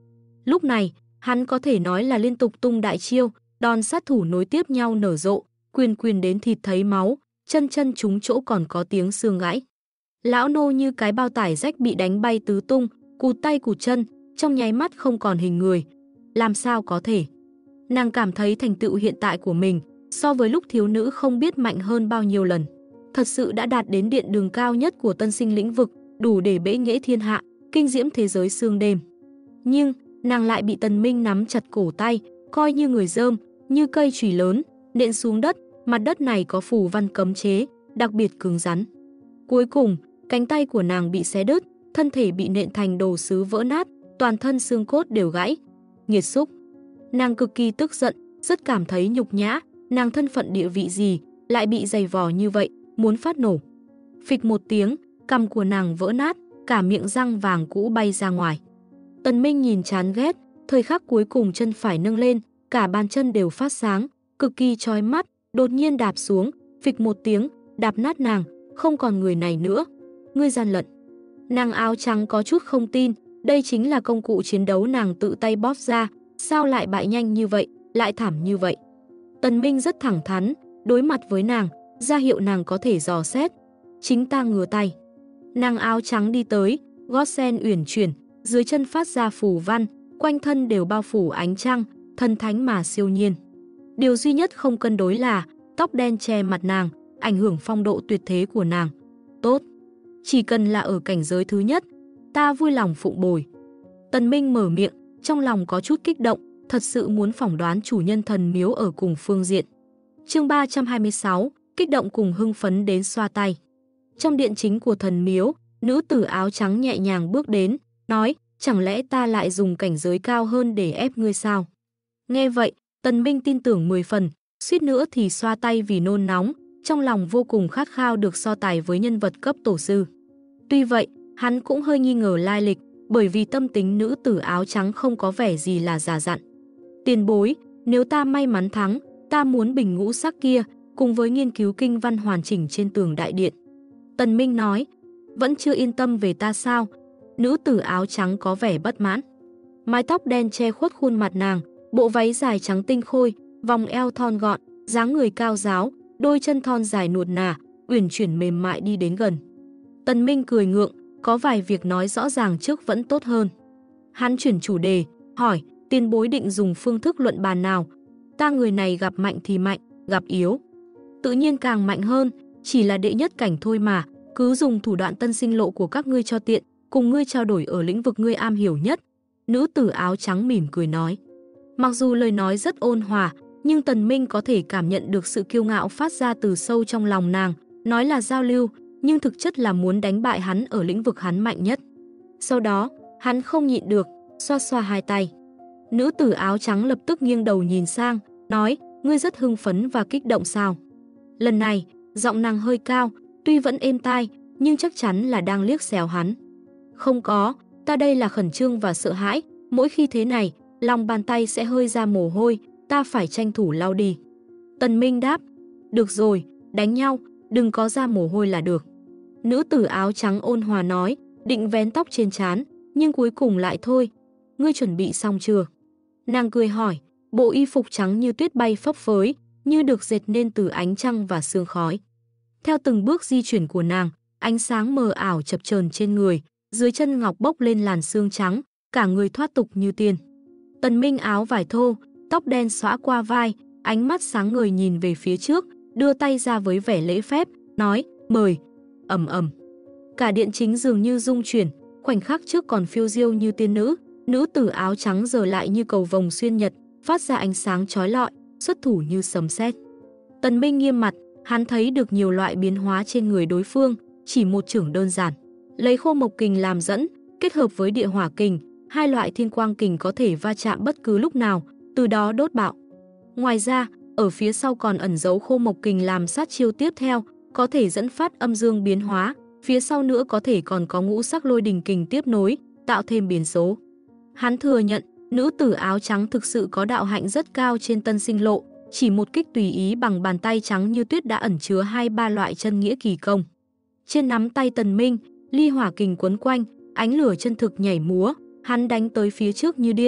Lúc này, hắn có thể nói là liên tục tung đại chiêu, đòn sát thủ nối tiếp nhau nở rộ, quyền quyền đến thịt thấy máu, chân chân trúng chỗ còn có tiếng xương gãy. Lão nô như cái bao tải rách bị đánh bay tứ tung, cụt tay cụt chân, trong nháy mắt không còn hình người. Làm sao có thể? Nàng cảm thấy thành tựu hiện tại của mình so với lúc thiếu nữ không biết mạnh hơn bao nhiêu lần. Thật sự đã đạt đến điện đường cao nhất của tân sinh lĩnh vực, đủ để bẽ nghễ thiên hạ, kinh diễm thế giới sương đêm. Nhưng, nàng lại bị Tần Minh nắm chặt cổ tay, coi như người dơm, như cây chùy lớn, nện xuống đất, mặt đất này có phù văn cấm chế, đặc biệt cứng rắn. Cuối cùng, cánh tay của nàng bị xé đứt, thân thể bị nện thành đồ sứ vỡ nát, toàn thân xương cốt đều gãy. Nghiệt xúc. Nàng cực kỳ tức giận, rất cảm thấy nhục nhã, nàng thân phận địa vị gì, lại bị giày vò như vậy, muốn phát nổ. Phịch một tiếng, cằm của nàng vỡ nát, cả miệng răng vàng cũ bay ra ngoài. Tần Minh nhìn chán ghét, thời khắc cuối cùng chân phải nâng lên, cả bàn chân đều phát sáng, cực kỳ chói mắt, đột nhiên đạp xuống, phịch một tiếng, đạp nát nàng, không còn người này nữa. Ngươi gian lận. Nàng áo trắng có chút không tin, đây chính là công cụ chiến đấu nàng tự tay bóp ra, sao lại bại nhanh như vậy, lại thảm như vậy. Tần Minh rất thẳng thắn, đối mặt với nàng, ra hiệu nàng có thể dò xét. Chính ta ngửa tay. Nàng áo trắng đi tới, gót sen uyển chuyển, dưới chân phát ra phù văn, quanh thân đều bao phủ ánh trăng, thần thánh mà siêu nhiên. Điều duy nhất không cân đối là tóc đen che mặt nàng, ảnh hưởng phong độ tuyệt thế của nàng. Tốt, chỉ cần là ở cảnh giới thứ nhất, ta vui lòng phụng bồi. Tần Minh mở miệng, trong lòng có chút kích động, thật sự muốn phỏng đoán chủ nhân thần miếu ở cùng phương diện. Chương 326, kích động cùng hưng phấn đến xoa tay. Trong điện chính của thần miếu, nữ tử áo trắng nhẹ nhàng bước đến, nói, chẳng lẽ ta lại dùng cảnh giới cao hơn để ép ngươi sao? Nghe vậy, Tần Minh tin tưởng 10 phần, suýt nữa thì xoa tay vì nôn nóng, trong lòng vô cùng khát khao được so tài với nhân vật cấp tổ sư. Tuy vậy, hắn cũng hơi nghi ngờ lai lịch, bởi vì tâm tính nữ tử áo trắng không có vẻ gì là già dặn. Tiền bối, nếu ta may mắn thắng, ta muốn bình ngũ sắc kia, cùng với nghiên cứu kinh văn hoàn chỉnh trên tường đại điện. Tần Minh nói, vẫn chưa yên tâm về ta sao? Nữ tử áo trắng có vẻ bất mãn. Mái tóc đen che khuất khuôn mặt nàng, bộ váy dài trắng tinh khôi, vòng eo thon gọn, dáng người cao ráo, đôi chân thon dài nuột nà, uyển chuyển mềm mại đi đến gần. Tần Minh cười ngượng, có vài việc nói rõ ràng trước vẫn tốt hơn. Hắn chuyển chủ đề, hỏi, tiền bối định dùng phương thức luận bàn nào? Ta người này gặp mạnh thì mạnh, gặp yếu tự nhiên càng mạnh hơn, chỉ là đệ nhất cảnh thôi mà, cứ dùng thủ đoạn tân sinh lộ của các ngươi cho tiện, cùng ngươi trao đổi ở lĩnh vực ngươi am hiểu nhất. Nữ tử áo trắng mỉm cười nói. Mặc dù lời nói rất ôn hòa, nhưng Tần Minh có thể cảm nhận được sự kiêu ngạo phát ra từ sâu trong lòng nàng, nói là giao lưu, nhưng thực chất là muốn đánh bại hắn ở lĩnh vực hắn mạnh nhất. Sau đó, hắn không nhịn được, xoa xoa hai tay. Nữ tử áo trắng lập tức nghiêng đầu nhìn sang, nói, ngươi rất hưng phấn và kích động sao? Lần này, giọng nàng hơi cao, tuy vẫn êm tai, nhưng chắc chắn là đang liếc xéo hắn. Không có, ta đây là khẩn trương và sợ hãi, mỗi khi thế này, lòng bàn tay sẽ hơi ra mồ hôi, ta phải tranh thủ lau đi. Tần Minh đáp, được rồi, đánh nhau, đừng có ra mồ hôi là được. Nữ tử áo trắng ôn hòa nói, định vén tóc trên trán, nhưng cuối cùng lại thôi. Ngươi chuẩn bị xong chưa? Nàng cười hỏi, bộ y phục trắng như tuyết bay phấp phới, như được dệt nên từ ánh trăng và sương khói. Theo từng bước di chuyển của nàng, ánh sáng mờ ảo chập chờn trên người, dưới chân ngọc bốc lên làn sương trắng, cả người thoát tục như tiên. Tần Minh áo vải thô, tóc đen xõa qua vai, ánh mắt sáng ngời nhìn về phía trước, đưa tay ra với vẻ lễ phép, nói, mời. Ầm ầm. Cả điện chính dường như rung chuyển, khoảnh khắc trước còn phiêu diêu như tiên nữ, nữ tử áo trắng giờ lại như cầu vồng xuyên nhật, phát ra ánh sáng chói lọi, xuất thủ như sấm sét. Tần Minh nghiêm mặt, hắn thấy được nhiều loại biến hóa trên người đối phương, chỉ một chưởng đơn giản, lấy khô mộc kình làm dẫn, kết hợp với địa hỏa kình, hai loại thiên quang kình có thể va chạm bất cứ lúc nào, từ đó đốt bạo. Ngoài ra, ở phía sau còn ẩn giấu khô mộc kình làm sát chiêu tiếp theo, có thể dẫn phát âm dương biến hóa, phía sau nữa có thể còn có ngũ sắc lôi đình kình tiếp nối, tạo thêm biến số. Hắn thừa nhận, nữ tử áo trắng thực sự có đạo hạnh rất cao trên tân sinh lộ, chỉ một kích tùy ý bằng bàn tay trắng như tuyết đã ẩn chứa 2-3 loại chân nghĩa kỳ công. Trên nắm tay Tần Minh, ly hỏa kình quấn quanh, ánh lửa chân thực nhảy múa, hắn đánh tới phía trước như điên,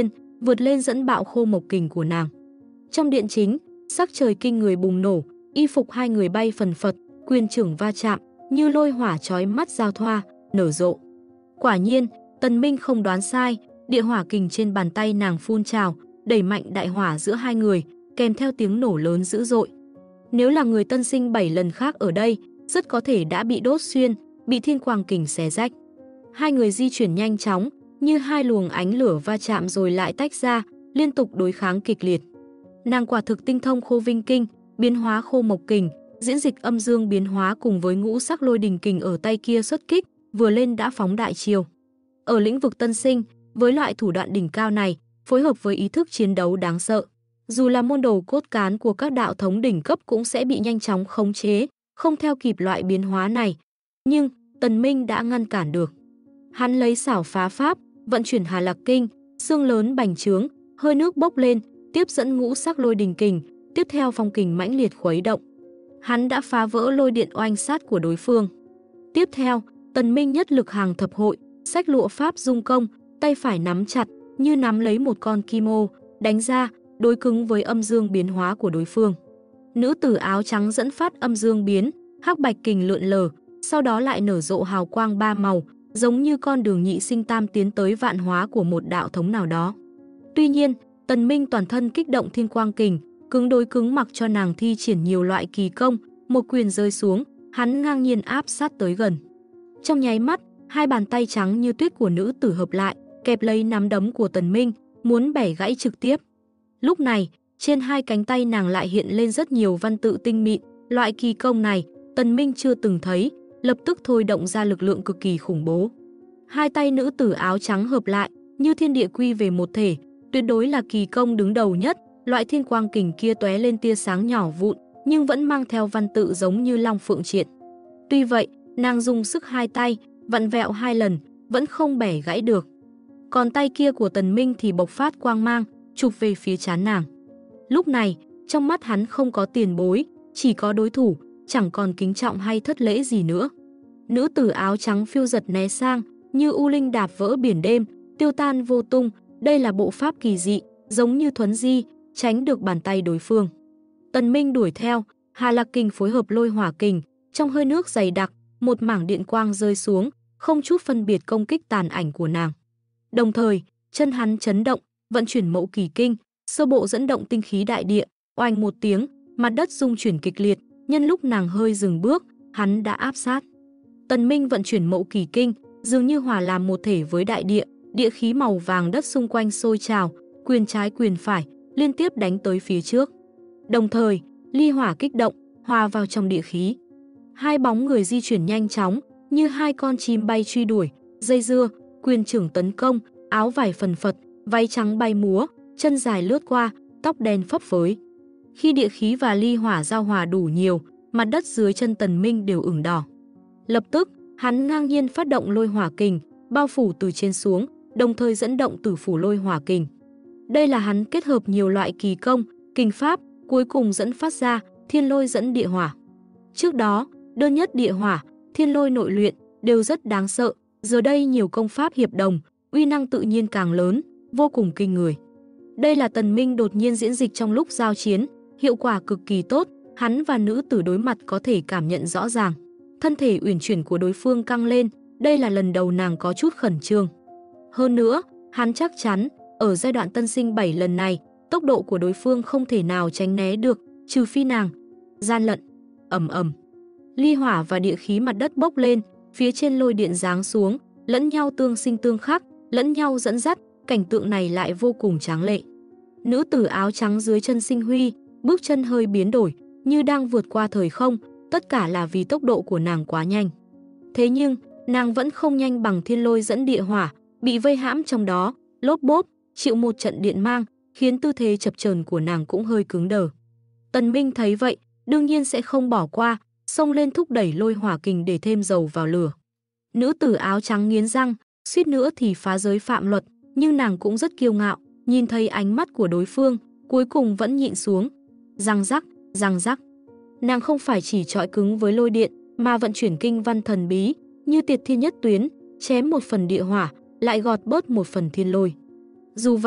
vượt lên dẫn bạo khô mộc kình của nàng. Trong điện chính, sắc trời kinh người bùng nổ, y phục hai người bay phần phật, quyền trưởng va chạm, như lôi hỏa chói mắt giao thoa, nở rộ. Quả nhiên, Tần Minh không đoán sai, địa hỏa kình trên bàn tay nàng phun trào, đẩy mạnh đại hỏa giữa hai người, kèm theo tiếng nổ lớn dữ dội. Nếu là người tân sinh 7 lần khác ở đây, rất có thể đã bị đốt xuyên, bị thiên quang kình xé rách. Hai người di chuyển nhanh chóng, như hai luồng ánh lửa va chạm rồi lại tách ra, liên tục đối kháng kịch liệt. Nàng quả thực tinh thông khô vinh kinh, biến hóa khô mộc kình, diễn dịch âm dương biến hóa cùng với ngũ sắc lôi đình kình ở tay kia xuất kích, vừa lên đã phóng đại chiêu. Ở lĩnh vực tân sinh, với loại thủ đoạn đỉnh cao này, phối hợp với ý thức chiến đấu đáng sợ, dù là môn đồ cốt cán của các đạo thống đỉnh cấp cũng sẽ bị nhanh chóng khống chế, không theo kịp loại biến hóa này. Nhưng Tần Minh đã ngăn cản được. Hắn lấy xảo phá pháp, vận chuyển Hà Lạc Kinh, xương lớn bành trướng, hơi nước bốc lên, tiếp dẫn ngũ sắc lôi đình kình, tiếp theo phong kình mãnh liệt khuấy động. Hắn đã phá vỡ lôi điện oanh sát của đối phương. Tiếp theo, Tần Minh nhất lực hàng thập hội, xách lụa pháp dung công, tay phải nắm chặt, như nắm lấy một con kim ô, đánh ra, đối cứng với âm dương biến hóa của đối phương. Nữ tử áo trắng dẫn phát âm dương biến, hắc bạch kình lượn lờ, sau đó lại nở rộ hào quang ba màu, giống như con đường nhị sinh tam tiến tới vạn hóa của một đạo thống nào đó. Tuy nhiên, Tần Minh toàn thân kích động thiên quang kình, cứng đối cứng mặc cho nàng thi triển nhiều loại kỳ công, một quyền rơi xuống, hắn ngang nhiên áp sát tới gần. Trong nháy mắt, hai bàn tay trắng như tuyết của nữ tử hợp lại, kẹp lấy nắm đấm của Tần Minh, muốn bẻ gãy trực tiếp. Lúc này, trên hai cánh tay nàng lại hiện lên rất nhiều văn tự tinh mịn, loại kỳ công này, Tần Minh chưa từng thấy, lập tức thôi động ra lực lượng cực kỳ khủng bố. Hai tay nữ tử áo trắng hợp lại, như thiên địa quy về một thể, tuyệt đối là kỳ công đứng đầu nhất, loại thiên quang kình kia tóe lên tia sáng nhỏ vụn, nhưng vẫn mang theo văn tự giống như long phượng triện. Tuy vậy, nàng dùng sức hai tay, vặn vẹo hai lần, vẫn không bẻ gãy được. Còn tay kia của Tần Minh thì bộc phát quang mang, chụp về phía trán nàng. Lúc này, trong mắt hắn không có tiền bối, chỉ có đối thủ, chẳng còn kính trọng hay thất lễ gì nữa. Nữ tử áo trắng phiêu giật né sang, như u linh đạp vỡ biển đêm, tiêu tan vô tung, đây là bộ pháp kỳ dị, giống như thuấn di, tránh được bàn tay đối phương. Tần Minh đuổi theo, Hà Lạc Kình phối hợp lôi hỏa kình, trong hơi nước dày đặc, một mảng điện quang rơi xuống, không chút phân biệt công kích tàn ảnh của nàng. Đồng thời, chân hắn chấn động, vận chuyển Mậu Kỳ Kinh, sơ bộ dẫn động tinh khí đại địa, oanh một tiếng, mặt đất rung chuyển kịch liệt, nhân lúc nàng hơi dừng bước, hắn đã áp sát. Tần Minh vận chuyển Mậu Kỳ Kinh, dường như hòa làm một thể với đại địa, địa khí màu vàng đất xung quanh sôi trào, quyền trái quyền phải, liên tiếp đánh tới phía trước. Đồng thời, ly hỏa kích động, hòa vào trong địa khí. Hai bóng người di chuyển nhanh chóng, như hai con chim bay truy đuổi, dây dưa, quyền trưởng tấn công, áo vải phần phật, váy trắng bay múa, chân dài lướt qua, tóc đen phấp phới. Khi địa khí và ly hỏa giao hòa đủ nhiều, mặt đất dưới chân Tần Minh đều ửng đỏ. Lập tức, hắn ngang nhiên phát động lôi hỏa kình, bao phủ từ trên xuống, đồng thời dẫn động tử phủ lôi hỏa kình. Đây là hắn kết hợp nhiều loại kỳ công, kình pháp, cuối cùng dẫn phát ra thiên lôi dẫn địa hỏa. Trước đó, đơn nhất địa hỏa, thiên lôi nội luyện đều rất đáng sợ, giờ đây nhiều công pháp hiệp đồng, uy năng tự nhiên càng lớn, vô cùng kinh người. Đây là Tần Minh đột nhiên diễn dịch trong lúc giao chiến, hiệu quả cực kỳ tốt, hắn và nữ tử đối mặt có thể cảm nhận rõ ràng. Thân thể uyển chuyển của đối phương căng lên, đây là lần đầu nàng có chút khẩn trương. Hơn nữa, hắn chắc chắn, ở giai đoạn tân sinh 7 lần này, tốc độ của đối phương không thể nào tránh né được, trừ phi nàng gian lận. Ầm ầm. Ly hỏa và địa khí mặt đất bốc lên, phía trên lôi điện giáng xuống, lẫn nhau tương sinh tương khắc, lẫn nhau dẫn dắt, cảnh tượng này lại vô cùng tráng lệ. Nữ tử áo trắng dưới chân Sinh Huy, bước chân hơi biến đổi, như đang vượt qua thời không, tất cả là vì tốc độ của nàng quá nhanh. Thế nhưng, nàng vẫn không nhanh bằng thiên lôi dẫn địa hỏa, bị vây hãm trong đó, lốp bốp, chịu một trận điện mang, khiến tư thế chập chờn của nàng cũng hơi cứng đờ. Tần Minh thấy vậy, đương nhiên sẽ không bỏ qua, xông lên thúc đẩy lôi hỏa kình để thêm dầu vào lửa. Nữ tử áo trắng nghiến răng, suýt nữa thì phá giới phạm luật, nhưng nàng cũng rất kiêu ngạo, nhìn thấy ánh mắt của đối phương, cuối cùng vẫn nhịn xuống. Răng rắc, răng rắc. Nàng không phải chỉ chọi cứng với lôi điện, mà vận chuyển kinh văn thần bí, như tiệt thiên nhất tuyến, chém một phần địa hỏa, lại gọt bớt một phần thiên lôi. Dù vậy,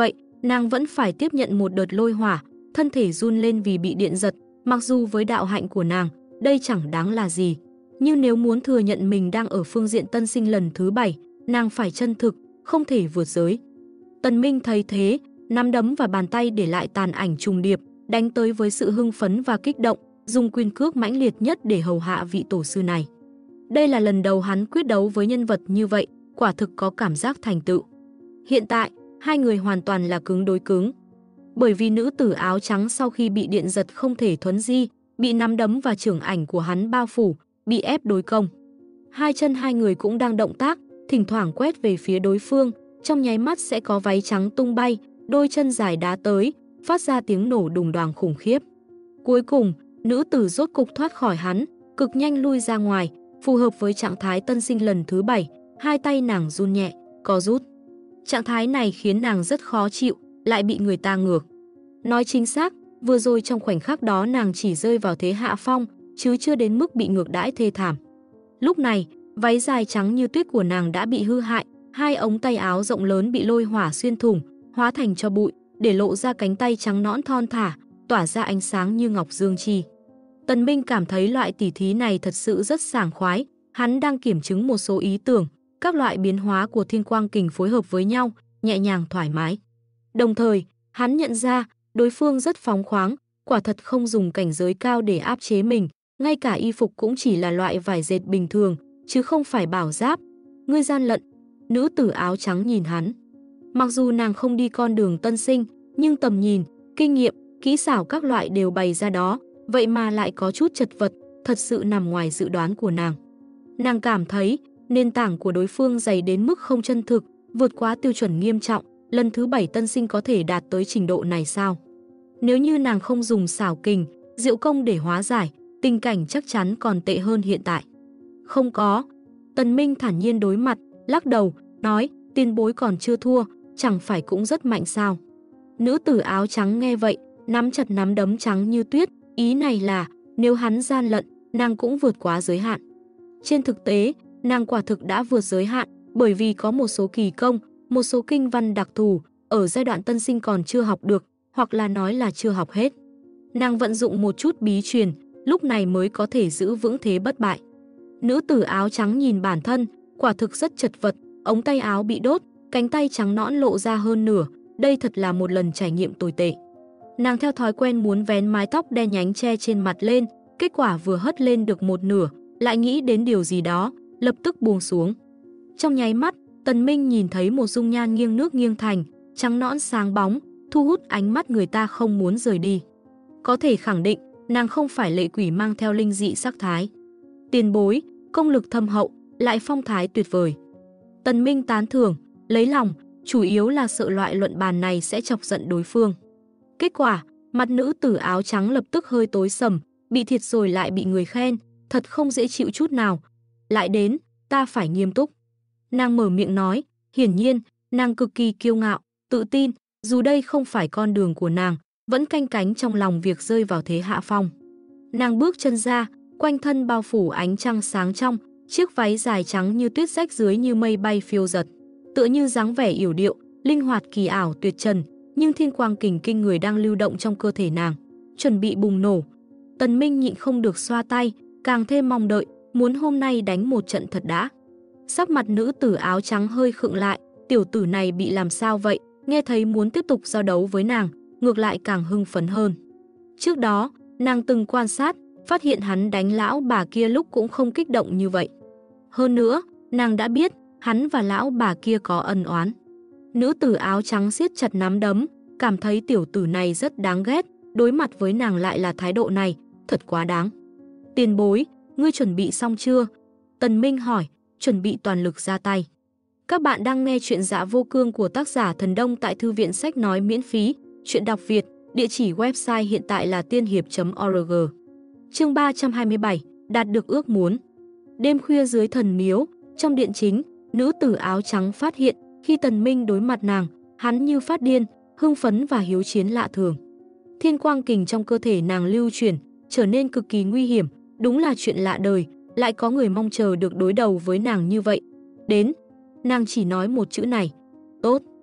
Nàng vẫn phải tiếp nhận một đợt lôi hỏa, thân thể run lên vì bị điện giật, mặc dù với đạo hạnh của nàng, đây chẳng đáng là gì. Nhưng nếu muốn thừa nhận mình đang ở phương diện tân sinh lần thứ 7, nàng phải chân thực, không thể vượt giới. Tần Minh thấy thế, nắm đấm và bàn tay để lại tàn ảnh trùng điệp, đánh tới với sự hưng phấn và kích động, dùng quyền cước mãnh liệt nhất để hầu hạ vị tổ sư này. Đây là lần đầu hắn quyết đấu với nhân vật như vậy, quả thực có cảm giác thành tựu. Hiện tại, hai người hoàn toàn là cứng đối cứng. Bởi vì nữ tử áo trắng sau khi bị điện giật không thể thuấn di, bị nắm đấm và chưởng ảnh của hắn bao phủ, bị ép đối công. Hai chân hai người cũng đang động tác, thỉnh thoảng quét về phía đối phương, trong nháy mắt sẽ có váy trắng tung bay, đôi chân dài đá tới, phát ra tiếng nổ đùng đoàng khủng khiếp. Cuối cùng, nữ tử rốt cục thoát khỏi hắn, cực nhanh lui ra ngoài, phù hợp với trạng thái tân sinh lần thứ 7, hai tay nàng run nhẹ, co rút. Trạng thái này khiến nàng rất khó chịu, lại bị người ta ngược. Nói chính xác, vừa rồi trong khoảnh khắc đó nàng chỉ rơi vào thế hạ phong, chứ chưa đến mức bị ngược đãi thê thảm. Lúc này, váy dài trắng như tuyết của nàng đã bị hư hại, hai ống tay áo rộng lớn bị lôi hỏa xuyên thủng, hóa thành tro bụi, để lộ ra cánh tay trắng nõn thon thả, tỏa ra ánh sáng như ngọc dương chi. Tần Minh cảm thấy loại tỉ thí này thật sự rất sảng khoái, hắn đang kiểm chứng một số ý tưởng, các loại biến hóa của thiên quang kình phối hợp với nhau, nhẹ nhàng thoải mái. Đồng thời, hắn nhận ra, đối phương rất phóng khoáng, quả thật không dùng cảnh giới cao để áp chế mình, ngay cả y phục cũng chỉ là loại vải dệt bình thường, chứ không phải bảo giáp. Ngươi gian lận, nữ tử áo trắng nhìn hắn. Mặc dù nàng không đi con đường tân sinh, nhưng tầm nhìn, kinh nghiệm, kỹ xảo các loại đều bày ra đó, vậy mà lại có chút chật vật, thật sự nằm ngoài dự đoán của nàng. Nàng cảm thấy, nền tảng của đối phương dày đến mức không chân thực, vượt quá tiêu chuẩn nghiêm trọng, lần thứ 7 tân sinh có thể đạt tới trình độ này sao? Nếu như nàng không dùng xảo kình, diệu công để hóa giải, tình cảnh chắc chắn còn tệ hơn hiện tại. Không có. Tần Minh thản nhiên đối mặt, lắc đầu, nói, tiền bối còn chưa thua, chẳng phải cũng rất mạnh sao? Nữ tử áo trắng nghe vậy, nắm chặt nắm đấm trắng như tuyết, ý này là, nếu hắn gian lận, nàng cũng vượt quá giới hạn. Trên thực tế, nàng quả thực đã vượt giới hạn, bởi vì có một số kỳ công, một số kinh văn đặc thù, ở giai đoạn tân sinh còn chưa học được, hoặc là nói là chưa học hết. Nàng vận dụng một chút bí truyền, lúc này mới có thể giữ vững thế bất bại. Nữ tử áo trắng nhìn bản thân, quả thực rất chật vật, ống tay áo bị đốt, cánh tay trắng nõn lộ ra hơn nửa, đây thật là một lần trải nghiệm tồi tệ. Nàng theo thói quen muốn vén mái tóc đen nhánh che trên mặt lên, kết quả vừa hất lên được một nửa, lại nghĩ đến điều gì đó, lập tức buông xuống. Trong nháy mắt, Tần Minh nhìn thấy một dung nhan nghiêng nước nghiêng thành, trắng nõn sáng bóng, thu hút ánh mắt người ta không muốn rời đi. Có thể khẳng định, nàng không phải lệ quỷ mang theo linh dị sắc thái. Tiền bối, công lực thâm hậu, lại phong thái tuyệt vời. Tần Minh tán thưởng, lấy lòng, chủ yếu là sợ loại luận bàn này sẽ chọc giận đối phương. Kết quả, mặt nữ tử áo trắng lập tức hơi tối sầm, bị thiệt rồi lại bị người khen, thật không dễ chịu chút nào. Lại đến, ta phải nghiêm túc. Nàng mở miệng nói, hiển nhiên, nàng cực kỳ kiêu ngạo, tự tin, dù đây không phải con đường của nàng, vẫn canh cánh trong lòng việc rơi vào thế hạ phong. Nàng bước chân ra, quanh thân bao phủ ánh trăng sáng trong, chiếc váy dài trắng như tuyết rách dưới như mây bay phiêu giật. Tựa như dáng vẻ yểu điệu, linh hoạt kỳ ảo tuyệt trần, nhưng thiên quang kình kinh người đang lưu động trong cơ thể nàng, chuẩn bị bùng nổ. Tần Minh nhịn không được xoa tay, càng thêm mong đợi, muốn hôm nay đánh một trận thật đã. Sắc mặt nữ tử áo trắng hơi khựng lại, tiểu tử này bị làm sao vậy, nghe thấy muốn tiếp tục giao đấu với nàng, ngược lại càng hưng phấn hơn. Trước đó, nàng từng quan sát, phát hiện hắn đánh lão bà kia lúc cũng không kích động như vậy. Hơn nữa, nàng đã biết, hắn và lão bà kia có ân oán. Nữ tử áo trắng siết chặt nắm đấm, cảm thấy tiểu tử này rất đáng ghét, đối mặt với nàng lại là thái độ này, thật quá đáng. Tiền bối, ngươi chuẩn bị xong chưa? Tần Minh hỏi, chuẩn bị toàn lực ra tay. Các bạn đang nghe chuyện Dạ Vô Cương của tác giả Thần Đông tại Thư viện Sách Nói miễn phí, chuyện đọc Việt, địa chỉ website hiện tại là tiên hiệp.org. Chương 327, đạt được ước muốn. Đêm khuya dưới thần miếu, trong điện chính, nữ tử áo trắng phát hiện, khi Tần Minh đối mặt nàng, hắn như phát điên, hưng phấn và hiếu chiến lạ thường. Thiên quang kình trong cơ thể nàng lưu chuyển, trở nên cực kỳ nguy hiểm, đúng là chuyện lạ đời, lại có người mong chờ được đối đầu với nàng như vậy. Đến, nàng chỉ nói một chữ này, tốt.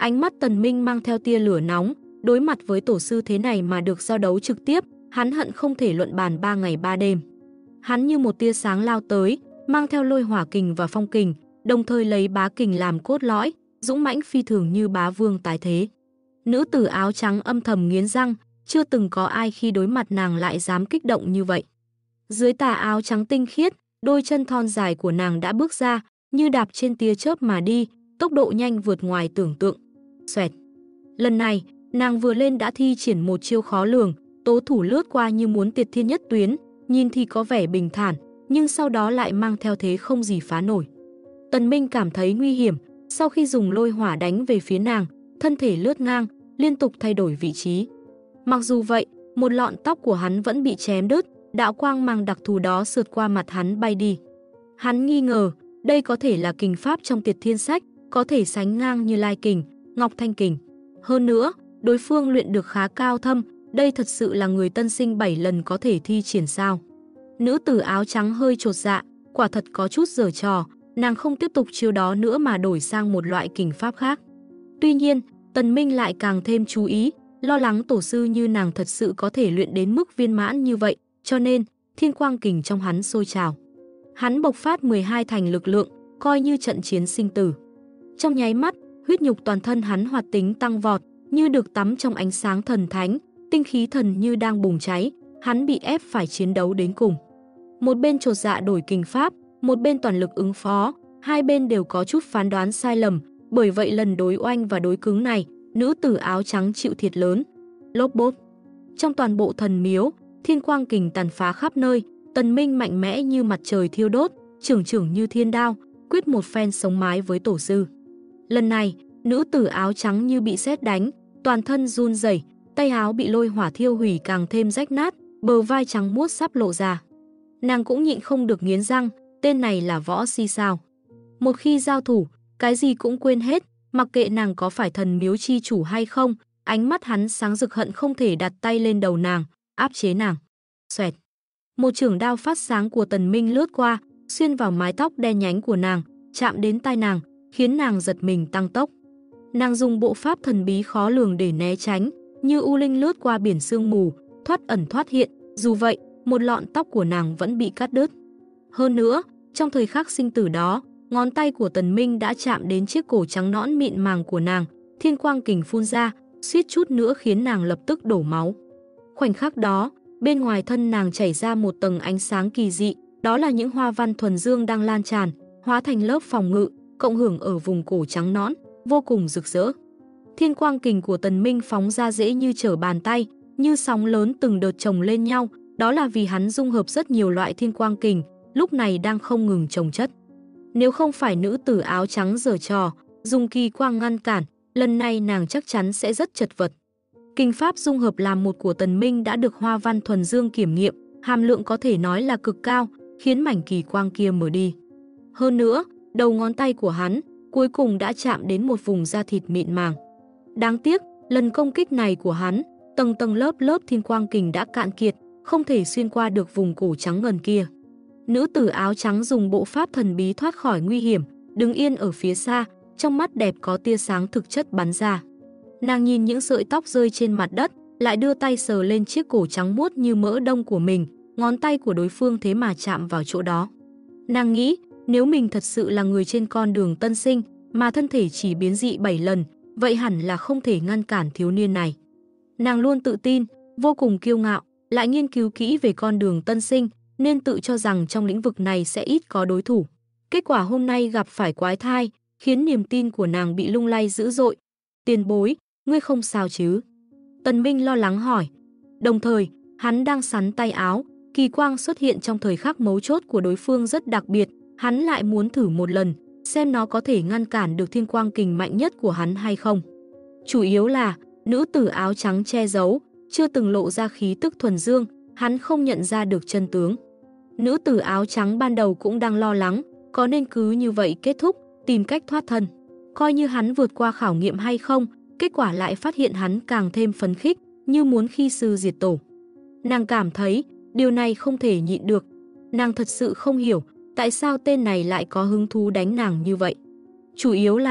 Ánh mắt Tần Minh mang theo tia lửa nóng, đối mặt với tổ sư thế này mà được giao đấu trực tiếp, hắn hận không thể luận bàn 3 ngày 3 đêm. Hắn như một tia sáng lao tới, mang theo lôi hỏa kình và phong kình, đồng thời lấy bá kình làm cốt lõi, dũng mãnh phi thường như bá vương tái thế. Nữ tử áo trắng âm thầm nghiến răng, chưa từng có ai khi đối mặt nàng lại dám kích động như vậy. Dưới tà áo trắng tinh khiết, đôi chân thon dài của nàng đã bước ra, như đạp trên tia chớp mà đi, tốc độ nhanh vượt ngoài tưởng tượng. Xoẹt. Lần này, nàng vừa lên đã thi triển một chiêu khó lường, tố thủ lướt qua như muốn tiệt thiên nhất tuyến, nhìn thì có vẻ bình thản, nhưng sau đó lại mang theo thế không gì phá nổi. Tần Minh cảm thấy nguy hiểm, sau khi dùng lôi hỏa đánh về phía nàng, thân thể lướt ngang, liên tục thay đổi vị trí. Mặc dù vậy, một lọn tóc của hắn vẫn bị chém đứt, đạo quang mang đặc thù đó sượt qua mặt hắn bay đi. Hắn nghi ngờ, đây có thể là kình pháp trong Tiệt Thiên Sách, có thể sánh ngang Như Lai kình, Ngọc Thanh kình. Hơn nữa, đối phương luyện được khá cao thâm, đây thật sự là người tân sinh 7 lần có thể thi triển sao. Nữ tử áo trắng hơi chột dạ, quả thật có chút giở trò, nàng không tiếp tục chiêu đó nữa mà đổi sang một loại kình pháp khác. Tuy nhiên, Tần Minh lại càng thêm chú ý, lo lắng tổ sư như nàng thật sự có thể luyện đến mức viên mãn như vậy, cho nên thiên quang kình trong hắn sôi trào. Hắn bộc phát 12 thành lực lượng, coi như trận chiến sinh tử. Trong nháy mắt, huyết nhục toàn thân hắn hoạt tính tăng vọt, như được tắm trong ánh sáng thần thánh, tinh khí thần như đang bùng cháy, hắn bị ép phải chiến đấu đến cùng. Một bên chột dạ đổi kình pháp, một bên toàn lực ứng phó, hai bên đều có chút phán đoán sai lầm, bởi vậy lần đối oanh và đối cứng này, nữ tử áo trắng chịu thiệt lớn. Lốp bốp. Trong toàn bộ thần miếu, thiên quang kình tàn phá khắp nơi, Tần Minh mạnh mẽ như mặt trời thiêu đốt, trưởng như thiên đao, quyết một phen sống mái với tổ sư. Lần này, nữ tử áo trắng như bị sét đánh, toàn thân run rẩy, tay áo bị lôi hỏa thiêu hủy càng thêm rách nát, bờ vai trắng muốt sắp lộ ra. Nàng cũng nhịn không được nghiến răng, tên này là võ si sao? Một khi giao thủ, cái gì cũng quên hết, mặc kệ nàng có phải thần miếu chi chủ hay không, ánh mắt hắn sáng rực hận không thể đặt tay lên đầu nàng, áp chế nàng. Xoẹt. Một chưởng đao phát sáng của Tần Minh lướt qua, xuyên vào mái tóc đen nhánh của nàng, chạm đến tai nàng, khiến nàng giật mình tăng tốc. Nàng dùng bộ pháp thần bí khó lường để né tránh, như u linh lướt qua biển sương mù, thoát ẩn thoát hiện, dù vậy, một lọn tóc của nàng vẫn bị cắt đứt. Hơn nữa, trong thời khắc sinh tử đó, ngón tay của Tần Minh đã chạm đến chiếc cổ trắng nõn mịn màng của nàng, thiên quang kình phun ra, suýt chút nữa khiến nàng lập tức đổ máu. Khoảnh khắc đó, bên ngoài thân nàng chảy ra một tầng ánh sáng kỳ dị, đó là những hoa văn thuần dương đang lan tràn, hóa thành lớp phòng ngự, cộng hưởng ở vùng cổ trắng nõn, vô cùng rực rỡ. Thiên quang kình của Tần Minh phóng ra dễ như trở bàn tay, như sóng lớn từng đợt chồng lên nhau, đó là vì hắn dung hợp rất nhiều loại thiên quang kình, lúc này đang không ngừng chồng chất. Nếu không phải nữ tử áo trắng giở trò, dùng kỳ quang ngăn cản, lần này nàng chắc chắn sẽ rất chật vật. Kình pháp dung hợp làm một của Tần Minh đã được hoa văn thuần dương kiểm nghiệm, hàm lượng có thể nói là cực cao, khiến mảnh kỳ quang kia mở đi. Hơn nữa, đầu ngón tay của hắn cuối cùng đã chạm đến một vùng da thịt mịn màng. Đáng tiếc, lần công kích này của hắn, tầng tầng lớp lớp thiên quang kình đã cạn kiệt, không thể xuyên qua được vùng cổ trắng ngần kia. Nữ tử áo trắng dùng bộ pháp thần bí thoát khỏi nguy hiểm, đứng yên ở phía xa, trong mắt đẹp có tia sáng thực chất bắn ra. Nàng nhìn những sợi tóc rơi trên mặt đất, lại đưa tay sờ lên chiếc cổ trắng muốt như mỡ đông của mình, ngón tay của đối phương thế mà chạm vào chỗ đó. Nàng nghĩ, nếu mình thật sự là người trên con đường tân sinh, mà thân thể chỉ biến dị 7 lần, vậy hẳn là không thể ngăn cản thiếu niên này. Nàng luôn tự tin, vô cùng kiêu ngạo, lại nghiên cứu kỹ về con đường tân sinh, nên tự cho rằng trong lĩnh vực này sẽ ít có đối thủ. Kết quả hôm nay gặp phải quái thai, khiến niềm tin của nàng bị lung lay dữ dội. Tiền bối, ngươi không sao chứ? Tần Minh lo lắng hỏi. Đồng thời, hắn đang sắn tay áo, kỳ quang xuất hiện trong thời khắc mấu chốt của đối phương rất đặc biệt, hắn lại muốn thử một lần, xem nó có thể ngăn cản được thiên quang kình mạnh nhất của hắn hay không. Chủ yếu là, nữ tử áo trắng che giấu, chưa từng lộ ra khí tức thuần dương, hắn không nhận ra được chân tướng. Nữ tử áo trắng ban đầu cũng đang lo lắng, có nên cứ như vậy kết thúc, tìm cách thoát thân. Coi như hắn vượt qua khảo nghiệm hay không, kết quả lại phát hiện hắn càng thêm phấn khích, như muốn khi sư diệt tổ. Nàng cảm thấy, điều này không thể nhịn được. Nàng thật sự không hiểu, tại sao tên này lại có hứng thú đánh nàng như vậy. Chủ yếu là,